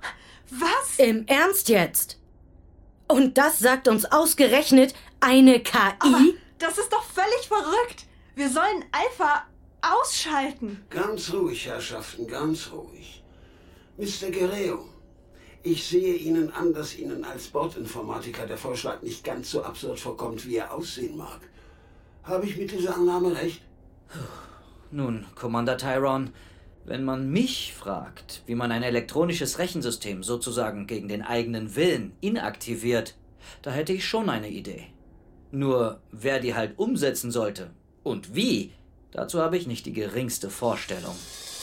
Was? Im Ernst jetzt? Und das sagt uns ausgerechnet eine K I? Aber das ist doch völlig verrückt. Wir sollen Alpha ausschalten. Ganz ruhig, Herrschaften, ganz ruhig. Mister Guerrero, ich sehe Ihnen an, dass Ihnen als Bordinformatiker der Vorschlag nicht ganz so absurd vorkommt, wie er aussehen mag. Habe ich mit dieser Annahme recht? Nun, Commander Tyron, wenn man mich fragt, wie man ein elektronisches Rechensystem sozusagen gegen den eigenen Willen inaktiviert, da hätte ich schon eine Idee. Nur, wer die halt umsetzen sollte und wie, dazu habe ich nicht die geringste Vorstellung.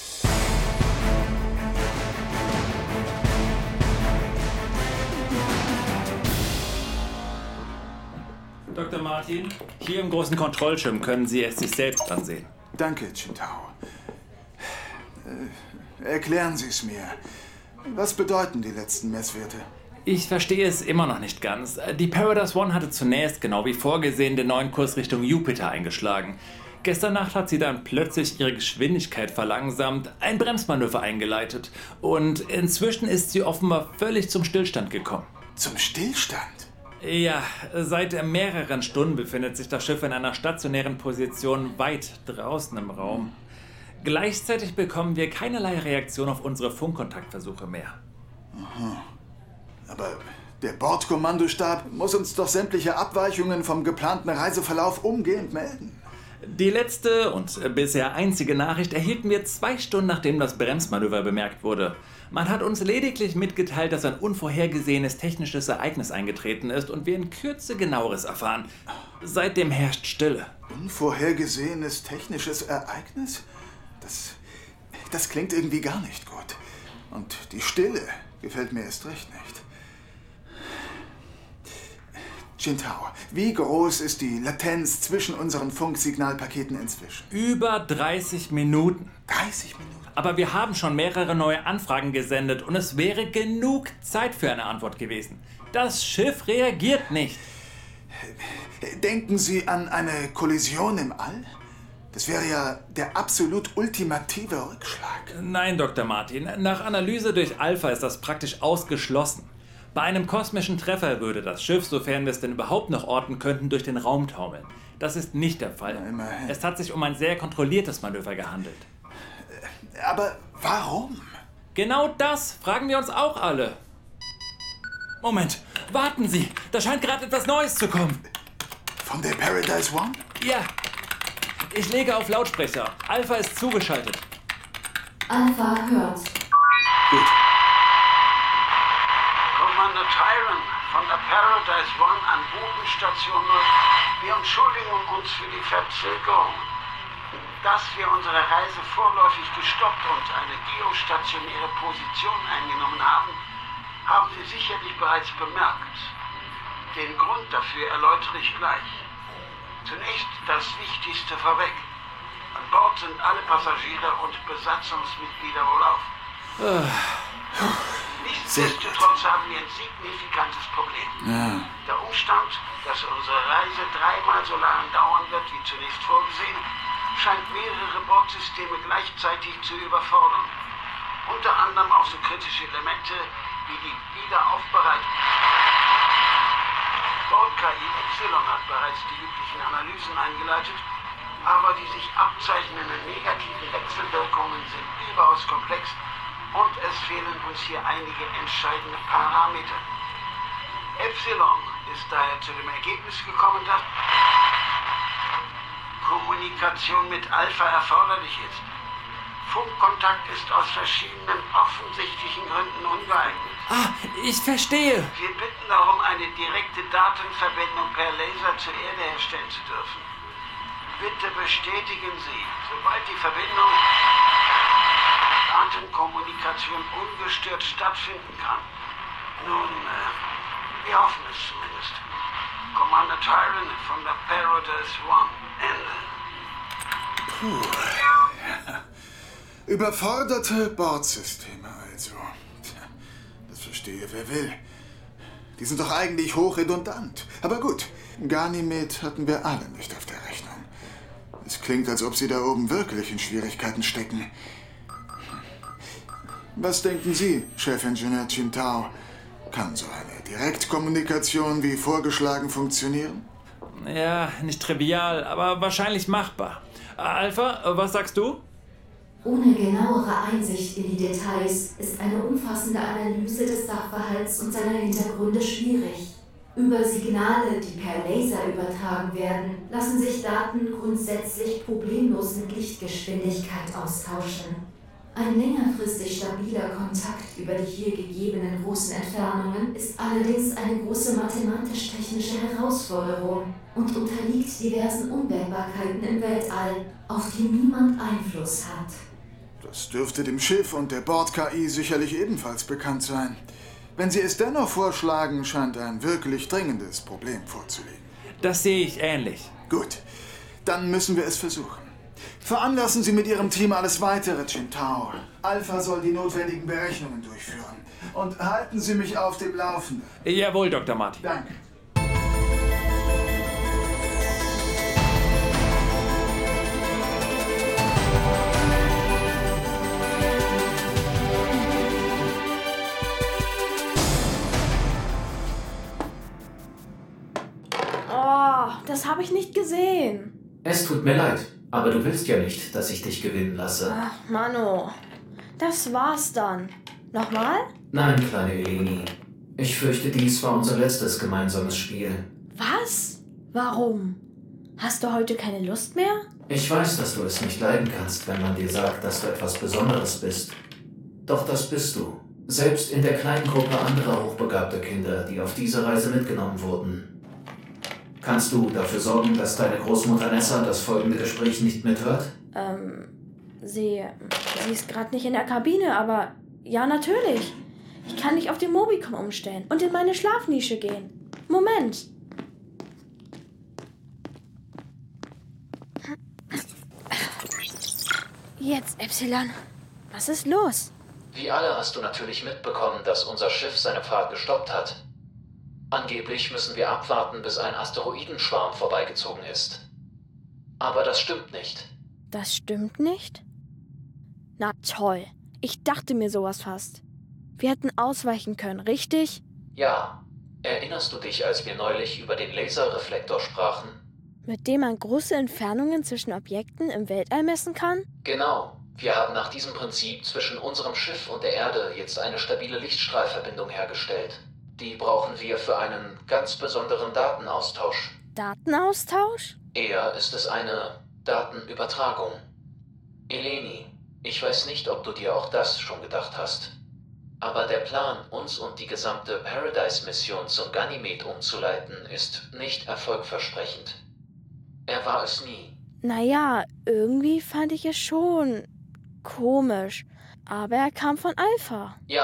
Doktor Martin, hier im großen Kontrollschirm können Sie es sich selbst ansehen. Danke, Chintao. Äh, erklären Sie es mir. Was bedeuten die letzten Messwerte? Ich verstehe es immer noch nicht ganz. Die Paradise One hatte zunächst, genau wie vorgesehen, den neuen Kurs Richtung Jupiter eingeschlagen. Gestern Nacht hat sie dann plötzlich ihre Geschwindigkeit verlangsamt, ein Bremsmanöver eingeleitet und inzwischen ist sie offenbar völlig zum Stillstand gekommen. Zum Stillstand? Ja, seit mehreren Stunden befindet sich das Schiff in einer stationären Position weit draußen im Raum. Gleichzeitig bekommen wir keinerlei Reaktion auf unsere Funkkontaktversuche mehr. Aha. Aber der Bordkommandostab muss uns doch sämtliche Abweichungen vom geplanten Reiseverlauf umgehend melden. Die letzte und bisher einzige Nachricht erhielten wir zwei Stunden, nachdem das Bremsmanöver bemerkt wurde. Man hat uns lediglich mitgeteilt, dass ein unvorhergesehenes technisches Ereignis eingetreten ist und wir in Kürze Genaueres erfahren. Seitdem herrscht Stille. Unvorhergesehenes technisches Ereignis? Das, das klingt irgendwie gar nicht gut. Und die Stille gefällt mir erst recht nicht. Chintao, wie groß ist die Latenz zwischen unseren Funksignalpaketen inzwischen? Über dreißig Minuten. dreißig Minuten? Aber wir haben schon mehrere neue Anfragen gesendet und es wäre genug Zeit für eine Antwort gewesen. Das Schiff reagiert nicht. Denken Sie an eine Kollision im All? Das wäre ja der absolut ultimative Rückschlag. Nein, Doktor Martin. Nach Analyse durch Alpha ist das praktisch ausgeschlossen. Bei einem kosmischen Treffer würde das Schiff, sofern wir es denn überhaupt noch orten könnten, durch den Raum taumeln. Das ist nicht der Fall. Immerhin. Es hat sich um ein sehr kontrolliertes Manöver gehandelt. Aber warum? Genau das fragen wir uns auch alle. Moment, warten Sie. Da scheint gerade etwas Neues zu kommen. Von der Paradise One? Ja. Ich lege auf Lautsprecher. Alpha ist zugeschaltet. Alpha hört. Gut. Commander Tyron von der Paradise One an Bodenstation null. Wir entschuldigen uns für die Verzögerung. Dass wir unsere Reise vorläufig gestoppt und eine geostationäre Position eingenommen haben, haben Sie sicherlich bereits bemerkt. Den Grund dafür erläutere ich gleich. Zunächst das Wichtigste vorweg. An Bord sind alle Passagiere und Besatzungsmitglieder wohlauf. Nichtsdestotrotz haben wir ein signifikantes Problem. Ja. Der Umstand, dass unsere Reise dreimal so lange dauern wird wie zunächst vorgesehen, scheint mehrere Bordsysteme gleichzeitig zu überfordern. Unter anderem auch so kritische Elemente wie die Wiederaufbereitung. Bord-K I Epsilon hat bereits die üblichen Analysen eingeleitet, aber die sich abzeichnenden negativen Wechselwirkungen sind überaus komplex und es fehlen uns hier einige entscheidende Parameter. Epsilon ist daher zu dem Ergebnis gekommen, dass Kommunikation mit Alpha erforderlich ist. Funkkontakt ist aus verschiedenen offensichtlichen Gründen ungeeignet. Ah, ich verstehe. Wir bitten darum, eine direkte Datenverbindung per Laser zur Erde herstellen zu dürfen. Bitte bestätigen Sie, sobald die Verbindung Datenkommunikation ungestört stattfinden kann. Nun, äh, wir hoffen es zumindest. Commander Tyron von der Paradise One. Ende. Puh. Ja. Überforderte Bordsysteme also. Tja, das verstehe wer will. Die sind doch eigentlich hochredundant. Aber gut, Ganymed hatten wir alle nicht auf der Rechnung. Es klingt, als ob Sie da oben wirklich in Schwierigkeiten stecken. Was denken Sie, Chefingenieur Qintao? Kann so eine Direktkommunikation wie vorgeschlagen funktionieren? Ja, nicht trivial, aber wahrscheinlich machbar. Alpha, was sagst du? Ohne genauere Einsicht in die Details ist eine umfassende Analyse des Sachverhalts und seiner Hintergründe schwierig. Über Signale, die per Laser übertragen werden, lassen sich Daten grundsätzlich problemlos mit Lichtgeschwindigkeit austauschen. Ein längerfristig stabiler Kontakt über die hier gegebenen großen Entfernungen ist allerdings eine große mathematisch-technische Herausforderung und unterliegt diversen Unwägbarkeiten im Weltall, auf die niemand Einfluss hat. Das dürfte dem Schiff und der Bord-K I sicherlich ebenfalls bekannt sein. Wenn Sie es dennoch vorschlagen, scheint ein wirklich dringendes Problem vorzulegen. Das sehe ich ähnlich. Gut, dann müssen wir es versuchen. Veranlassen Sie mit Ihrem Team alles Weitere, Qintao. Alpha soll die notwendigen Berechnungen durchführen. Und halten Sie mich auf dem Laufenden. Jawohl, Doktor Martin. Danke. Oh, das habe ich nicht gesehen. Es tut mir leid, aber du willst ja nicht, dass ich dich gewinnen lasse. Ach, Mano. Das war's dann. Nochmal? Nein, kleine Eleni. Ich fürchte, dies war unser letztes gemeinsames Spiel. Was? Warum? Hast du heute keine Lust mehr? Ich weiß, dass du es nicht leiden kannst, wenn man dir sagt, dass du etwas Besonderes bist. Doch das bist du. Selbst in der kleinen Gruppe anderer hochbegabter Kinder, die auf diese Reise mitgenommen wurden. Kannst du dafür sorgen, dass deine Großmutter Nessa das folgende Gespräch nicht mithört? Ähm, sie, sie ist gerade nicht in der Kabine, aber ja, natürlich. Ich kann dich auf den Mobicom umstellen und in meine Schlafnische gehen. Moment. Jetzt, Epsilon. Was ist los? Wie alle hast du natürlich mitbekommen, dass unser Schiff seine Fahrt gestoppt hat. Angeblich müssen wir abwarten, bis ein Asteroidenschwarm vorbeigezogen ist. Aber das stimmt nicht. Das stimmt nicht? Na toll. Ich dachte mir sowas fast. Wir hätten ausweichen können, richtig? Ja. Erinnerst du dich, als wir neulich über den Laserreflektor sprachen? Mit dem man große Entfernungen zwischen Objekten im Weltall messen kann? Genau. Wir haben nach diesem Prinzip zwischen unserem Schiff und der Erde jetzt eine stabile Lichtstrahlverbindung hergestellt. Die brauchen wir für einen ganz besonderen Datenaustausch. Datenaustausch? Eher ist es eine Datenübertragung. Eleni, ich weiß nicht, ob du dir auch das schon gedacht hast. Aber der Plan, uns und die gesamte Paradise-Mission zum Ganymed umzuleiten, ist nicht erfolgversprechend. Er war es nie. Naja, irgendwie fand ich es schon komisch. Aber er kam von Alpha. Ja,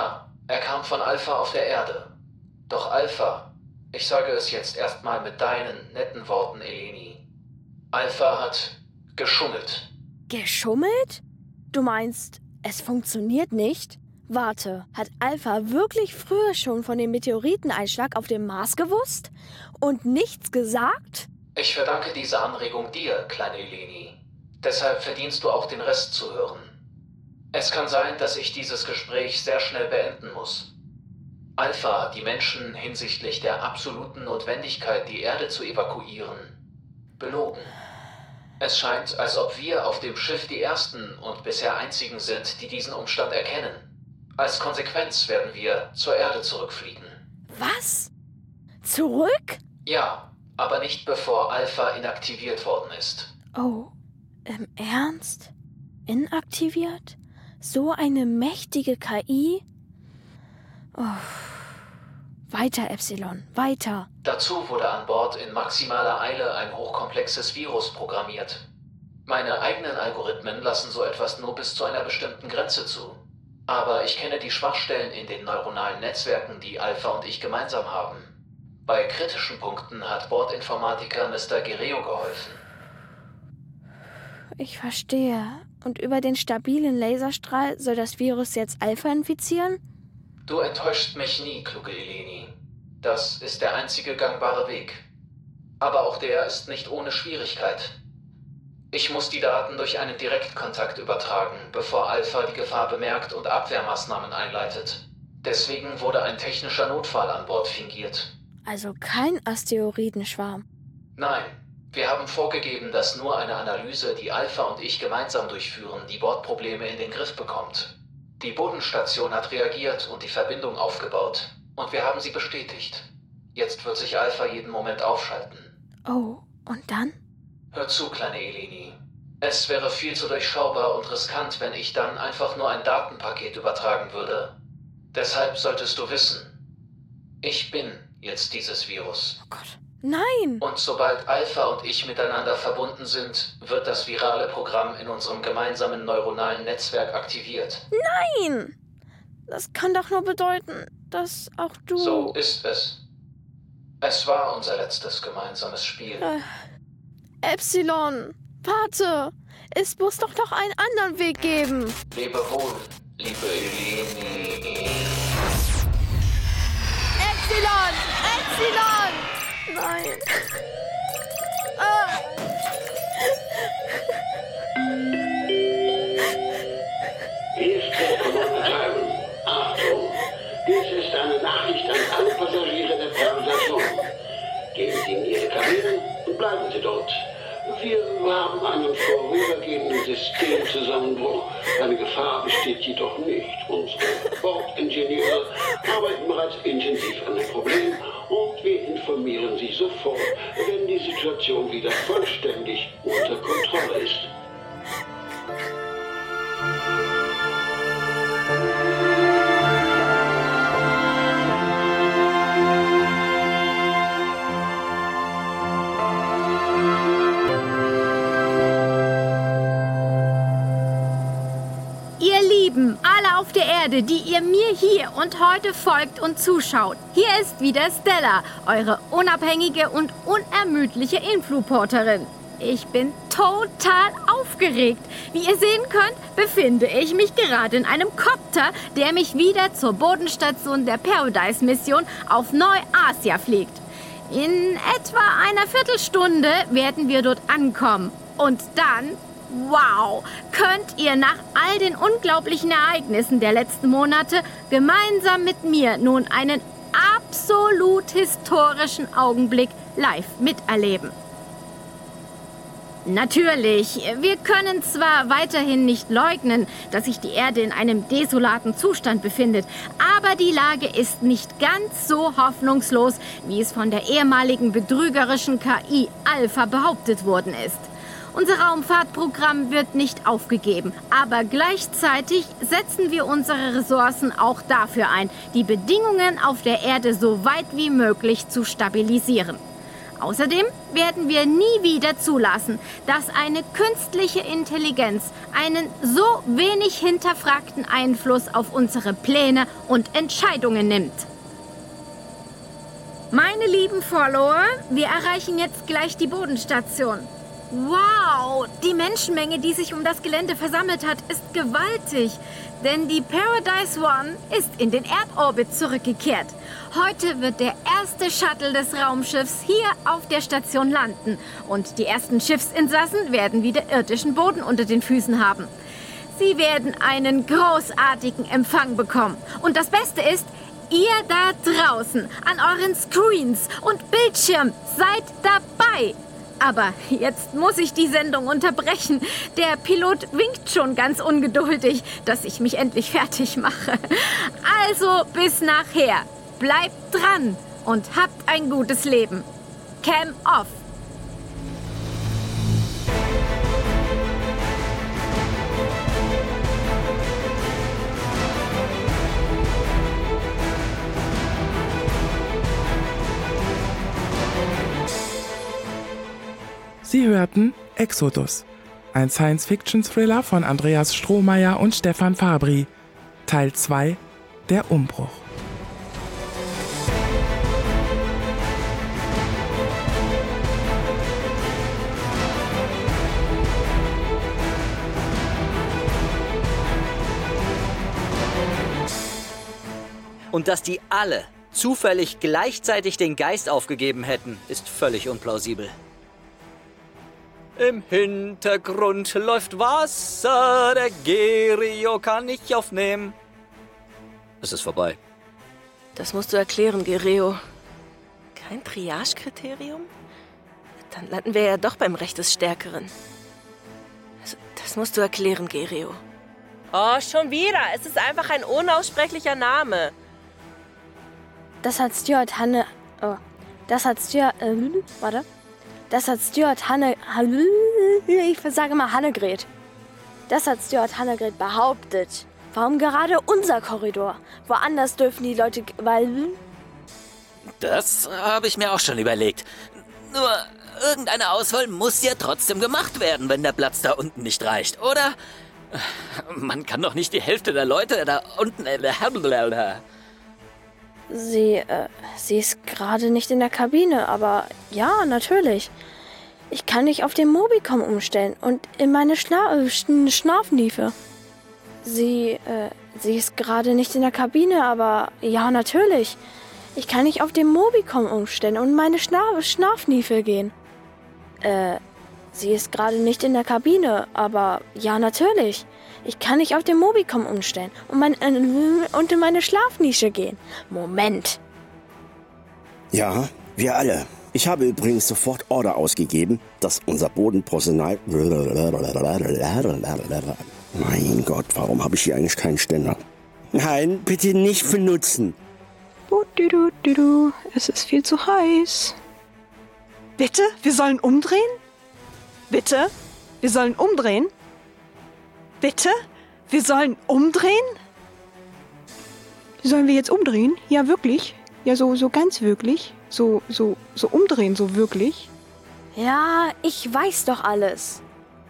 Er kam von Alpha auf der Erde. Doch Alpha, ich sage es jetzt erstmal mit deinen netten Worten, Eleni. Alpha hat geschummelt. Geschummelt? Du meinst, es funktioniert nicht? Warte, hat Alpha wirklich früher schon von dem Meteoriteneinschlag auf dem Mars gewusst? Und nichts gesagt? Ich verdanke diese Anregung dir, kleine Eleni. Deshalb verdienst du auch den Rest zu hören. Es kann sein, dass ich dieses Gespräch sehr schnell beenden muss. Alpha hat die Menschen hinsichtlich der absoluten Notwendigkeit, die Erde zu evakuieren, belogen. Es scheint, als ob wir auf dem Schiff die Ersten und bisher Einzigen sind, die diesen Umstand erkennen. Als Konsequenz werden wir zur Erde zurückfliegen. Was? Zurück? Ja, aber nicht bevor Alpha inaktiviert worden ist. Oh, im Ernst? Inaktiviert? So eine mächtige K I? Oh. Weiter, Epsilon, weiter. Dazu wurde an Bord in maximaler Eile ein hochkomplexes Virus programmiert. Meine eigenen Algorithmen lassen so etwas nur bis zu einer bestimmten Grenze zu. Aber ich kenne die Schwachstellen in den neuronalen Netzwerken, die Alpha und ich gemeinsam haben. Bei kritischen Punkten hat Bordinformatiker Mister Guerrero geholfen. Ich verstehe. Und über den stabilen Laserstrahl soll das Virus jetzt Alpha infizieren? Du enttäuschst mich nie, kluge Eleni. Das ist der einzige gangbare Weg. Aber auch der ist nicht ohne Schwierigkeit. Ich muss die Daten durch einen Direktkontakt übertragen, bevor Alpha die Gefahr bemerkt und Abwehrmaßnahmen einleitet. Deswegen wurde ein technischer Notfall an Bord fingiert. Also kein Asteroidenschwarm. Nein, wir haben vorgegeben, dass nur eine Analyse, die Alpha und ich gemeinsam durchführen, die Bordprobleme in den Griff bekommt. Die Bodenstation hat reagiert und die Verbindung aufgebaut. Und wir haben sie bestätigt. Jetzt wird sich Alpha jeden Moment aufschalten. Oh, und dann? Hör zu, kleine Eleni. Es wäre viel zu durchschaubar und riskant, wenn ich dann einfach nur ein Datenpaket übertragen würde. Deshalb solltest du wissen, ich bin jetzt dieses Virus. Oh Gott. Nein! Und sobald Alpha und ich miteinander verbunden sind, wird das virale Programm in unserem gemeinsamen neuronalen Netzwerk aktiviert. Nein! Das kann doch nur bedeuten, dass auch du... So ist es. Es war unser letztes gemeinsames Spiel. Äh, Epsilon, warte! Es muss doch noch einen anderen Weg geben. Lebe wohl, liebe Eleni. Epsilon! Epsilon! Nein. Ah. Hier ist der Commander Tyron. Achtung! Dies ist eine Nachricht an alle Passagiere der Paradise One. Gehen Sie in Ihre Kabinen und bleiben Sie dort. Wir haben einen vorübergehenden Systemzusammenbruch. Eine Gefahr besteht jedoch nicht. Unsere Bordingenieure arbeiten bereits intensiv an dem Problem und wir informieren Sie sofort, wenn die Situation wieder vollständig unter Kontrolle ist. Alle auf der Erde, die ihr mir hier und heute folgt und zuschaut. Hier ist wieder Stella, eure unabhängige und unermüdliche Influporterin. Ich bin total aufgeregt. Wie ihr sehen könnt, befinde ich mich gerade in einem Kopter, der mich wieder zur Bodenstation der Paradise-Mission auf Neu-Asia fliegt. In etwa einer Viertelstunde werden wir dort ankommen. Und dann... Wow! Könnt ihr nach all den unglaublichen Ereignissen der letzten Monate gemeinsam mit mir nun einen absolut historischen Augenblick live miterleben? Natürlich, wir können zwar weiterhin nicht leugnen, dass sich die Erde in einem desolaten Zustand befindet, aber die Lage ist nicht ganz so hoffnungslos, wie es von der ehemaligen betrügerischen K I Alpha behauptet worden ist. Unser Raumfahrtprogramm wird nicht aufgegeben, aber gleichzeitig setzen wir unsere Ressourcen auch dafür ein, die Bedingungen auf der Erde so weit wie möglich zu stabilisieren. Außerdem werden wir nie wieder zulassen, dass eine künstliche Intelligenz einen so wenig hinterfragten Einfluss auf unsere Pläne und Entscheidungen nimmt. Meine lieben Follower, wir erreichen jetzt gleich die Bodenstation. Wow, die Menschenmenge, die sich um das Gelände versammelt hat, ist gewaltig. Denn die Paradise One ist in den Erdorbit zurückgekehrt. Heute wird der erste Shuttle des Raumschiffs hier auf der Station landen. Und die ersten Schiffsinsassen werden wieder irdischen Boden unter den Füßen haben. Sie werden einen großartigen Empfang bekommen. Und das Beste ist, ihr da draußen an euren Screens und Bildschirmen seid dabei. Aber jetzt muss ich die Sendung unterbrechen. Der Pilot winkt schon ganz ungeduldig, dass ich mich endlich fertig mache. Also bis nachher. Bleibt dran und habt ein gutes Leben. Cam off. Sie hörten Exodus, ein Science-Fiction-Thriller von Andreas Strohmeier und Stefan Fabri. Teil zwei, der Umbruch. Und dass die alle zufällig gleichzeitig den Geist aufgegeben hätten, ist völlig unplausibel. Im Hintergrund läuft Wasser, der Gerio kann ich aufnehmen. Es ist vorbei. Das musst du erklären, Gerio. Kein Triage-Kriterium? Dann landen wir ja doch beim Recht des Stärkeren. Also, das musst du erklären, Gerio. Oh, schon wieder. Es ist einfach ein unaussprechlicher Name. Das hat Stuart Hanne... Oh. Das hat Stuart... Äh, warte. Das hat Stuart Hanne... Ich sage mal Hannegret. Das hat Stuart Hannegret behauptet. Warum gerade unser Korridor? Woanders dürfen die Leute... Weil... Das habe ich mir auch schon überlegt. Nur irgendeine Auswahl muss ja trotzdem gemacht werden, wenn der Platz da unten nicht reicht, oder? Man kann doch nicht die Hälfte der Leute da unten... Sie, äh, sie ist gerade nicht in der Kabine, aber ja, natürlich. Ich kann mich auf den Mobicom umstellen und in meine Schna äh, Schnarfniefe. Sie, äh, sie ist gerade nicht in der Kabine, aber ja, natürlich. Ich kann mich auf den Mobicom umstellen und in meine Schna Schnarfniefe gehen. Äh, sie ist gerade nicht in der Kabine, aber ja, natürlich. Ich kann mich auf den Mobicom umstellen und, mein, äh, und in meine Schlafnische gehen. Moment. Ja, wir alle. Ich habe übrigens sofort Order ausgegeben, dass unser Bodenpersonal... Mein Gott, warum habe ich hier eigentlich keinen Ständer? Nein, bitte nicht benutzen. Du, du, du, du. Es ist viel zu heiß. Bitte? Wir sollen umdrehen? Bitte? Wir sollen umdrehen? Bitte? Wir sollen umdrehen? Sollen wir jetzt umdrehen? Ja, wirklich? Ja, so, so ganz wirklich? So, so, so umdrehen, so wirklich? Ja, ich weiß doch alles.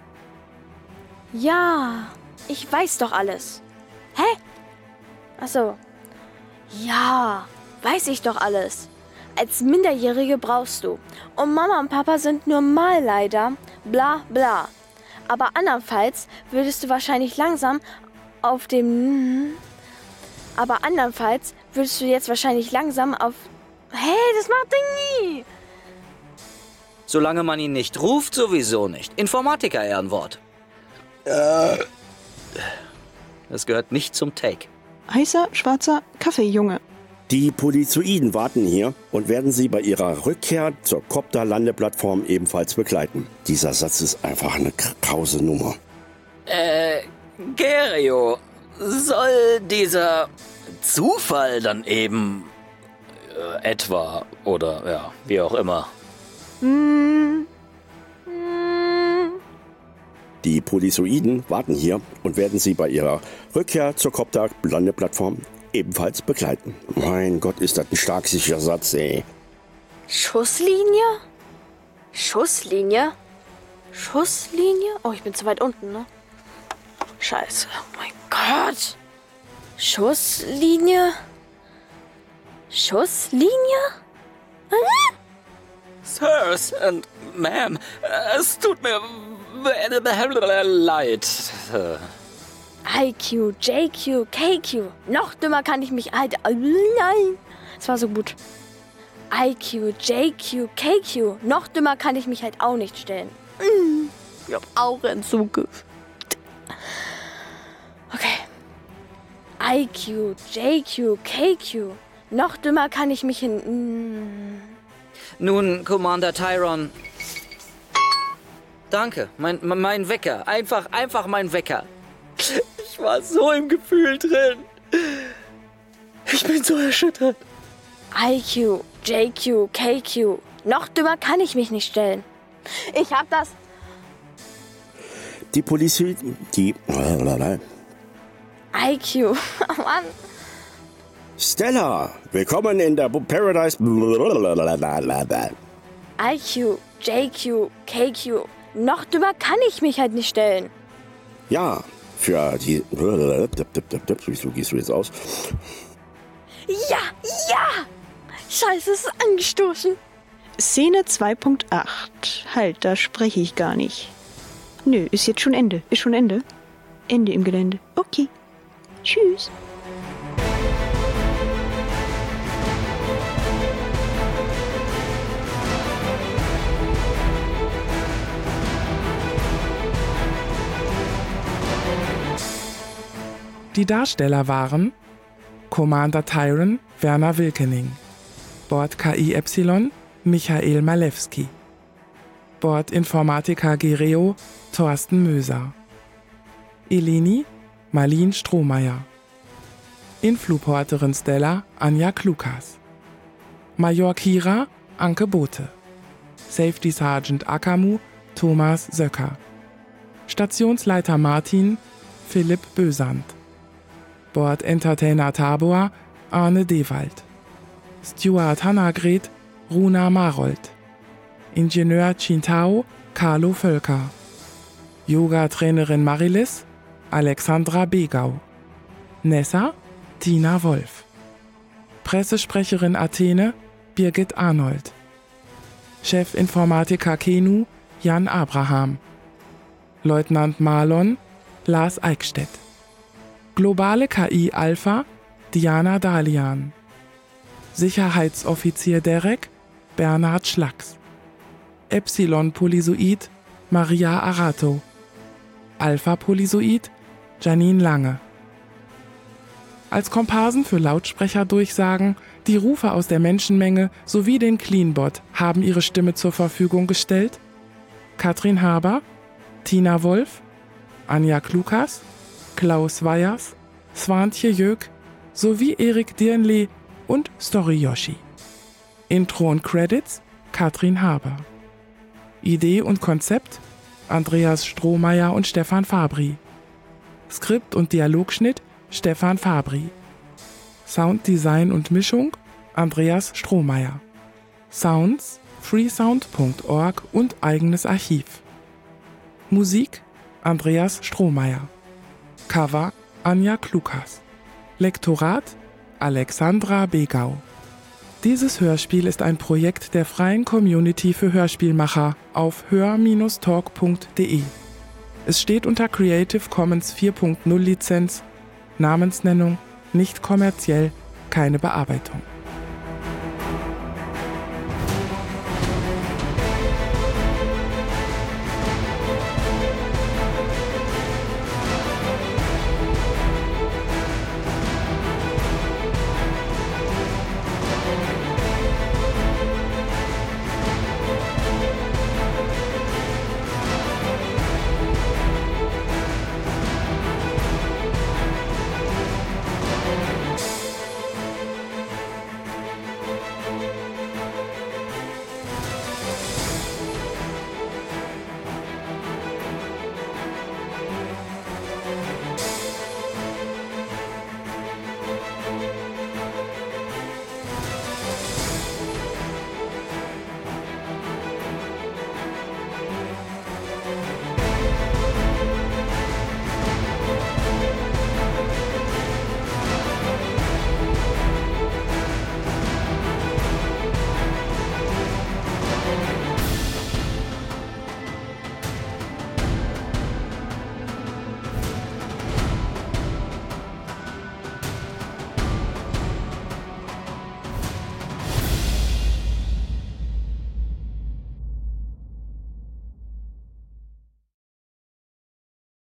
Ja, ich weiß doch alles. Hä? Ach so. Ja, weiß ich doch alles. Als Minderjährige brauchst du. Und Mama und Papa sind nur mal leider. Bla, bla. Aber andernfalls würdest du wahrscheinlich langsam auf dem... Aber andernfalls würdest du jetzt wahrscheinlich langsam auf... Hey, das macht Ding nie! Solange man ihn nicht ruft, sowieso nicht. Informatiker-Ehrenwort. Äh. Das gehört nicht zum Take. Heißer, schwarzer Kaffee, Junge. Die Polizoiden warten hier und werden Sie bei Ihrer Rückkehr zur Copter-Landeplattform ebenfalls begleiten. Dieser Satz ist einfach eine krause Nummer. Äh, Gerio, soll dieser Zufall dann eben äh, etwa oder ja, wie auch immer? Hm. Die Polizoiden warten hier und werden Sie bei Ihrer Rückkehr zur Copter-Landeplattform ebenfalls begleiten. Mein Gott, ist das ein stark sicherer Satz, ey. Schusslinie? Schusslinie? Schusslinie? Oh, ich bin zu weit unten, ne? Scheiße. Oh mein Gott. Schusslinie? Schusslinie? Hm? Sirs and Ma'am, es tut mir leid. I Q, J Q, K Q. Noch dümmer kann ich mich halt... Nein. Das war so gut. I Q, J Q, K Q. Noch dümmer kann ich mich halt auch nicht stellen. Ich hab auch Entzug. Okay. I Q, J Q, K Q. Noch dümmer kann ich mich hin... Nun, Commander Tyron. Danke, mein, mein Wecker. Einfach, einfach mein Wecker. Ich war so im Gefühl drin. Ich bin so erschüttert. I Q, J Q, K Q. Noch dümmer kann ich mich nicht stellen. Ich hab das... Die Polizei... Die... I Q. Oh Mann. Stella, willkommen in der Paradise... I Q, J Q, K Q. Noch dümmer kann ich mich halt nicht stellen. Ja, für die... Wieso gehst du jetzt aus? Ja, ja! Scheiße, es ist angestoßen. Szene zwei Punkt acht. Halt, da spreche ich gar nicht. Nö, ist jetzt schon Ende. Ist schon Ende. Ende im Gelände. Okay. Tschüss. Die Darsteller waren Commander Tyron Werner Wilkening, Bord K I Epsilon Michael Malewski, Bordinformatiker Gereo Thorsten Möser, Eleni Marlene Strohmeier, Influporterin Stella Anja Klukas, Major Kira Anke Bote, Safety Sergeant Akamu Thomas Söcker, Stationsleiter Martin Philipp Bösand, Bord Entertainer Tabor Arne Dewald, Steward Hannagret Runa Marold, Ingenieur Chintao Carlo Völker, Yoga-Trainerin Marilis Alexandra Begau, Nessa Tina Wolf, Pressesprecherin Athene Birgit Arnold, Chefinformatiker Kenu Jan Abraham, Leutnant Marlon Lars Eickstedt, Globale K I Alpha Diana Dalian, Sicherheitsoffizier Derek Bernhard Schlacks, Epsilon Polyzoid Maria Arato, Alpha Polyzoid Janine Lange. Als Komparsen für Lautsprecherdurchsagen, die Rufe aus der Menschenmenge sowie den Cleanbot haben ihre Stimme zur Verfügung gestellt Katrin Haber, Tina Wolf, Anja Klukas, Klaus Weyers, Swantje Jöck sowie Erik Dirnle und Story Yoshi. Intro und Credits Katrin Haber. Idee und Konzept Andreas Strohmeier und Stefan Fabri. Skript und Dialogschnitt Stefan Fabri. Sounddesign und Mischung Andreas Strohmeier. Sounds freesound punkt org und eigenes Archiv. Musik Andreas Strohmeier. Cover Anja Klukas. Lektorat Alexandra Begau. Dieses Hörspiel ist ein Projekt der freien Community für Hörspielmacher auf hör Bindestrich talk punkt de. Es steht unter Creative Commons vier Punkt null Lizenz, Namensnennung, nicht kommerziell, keine Bearbeitung.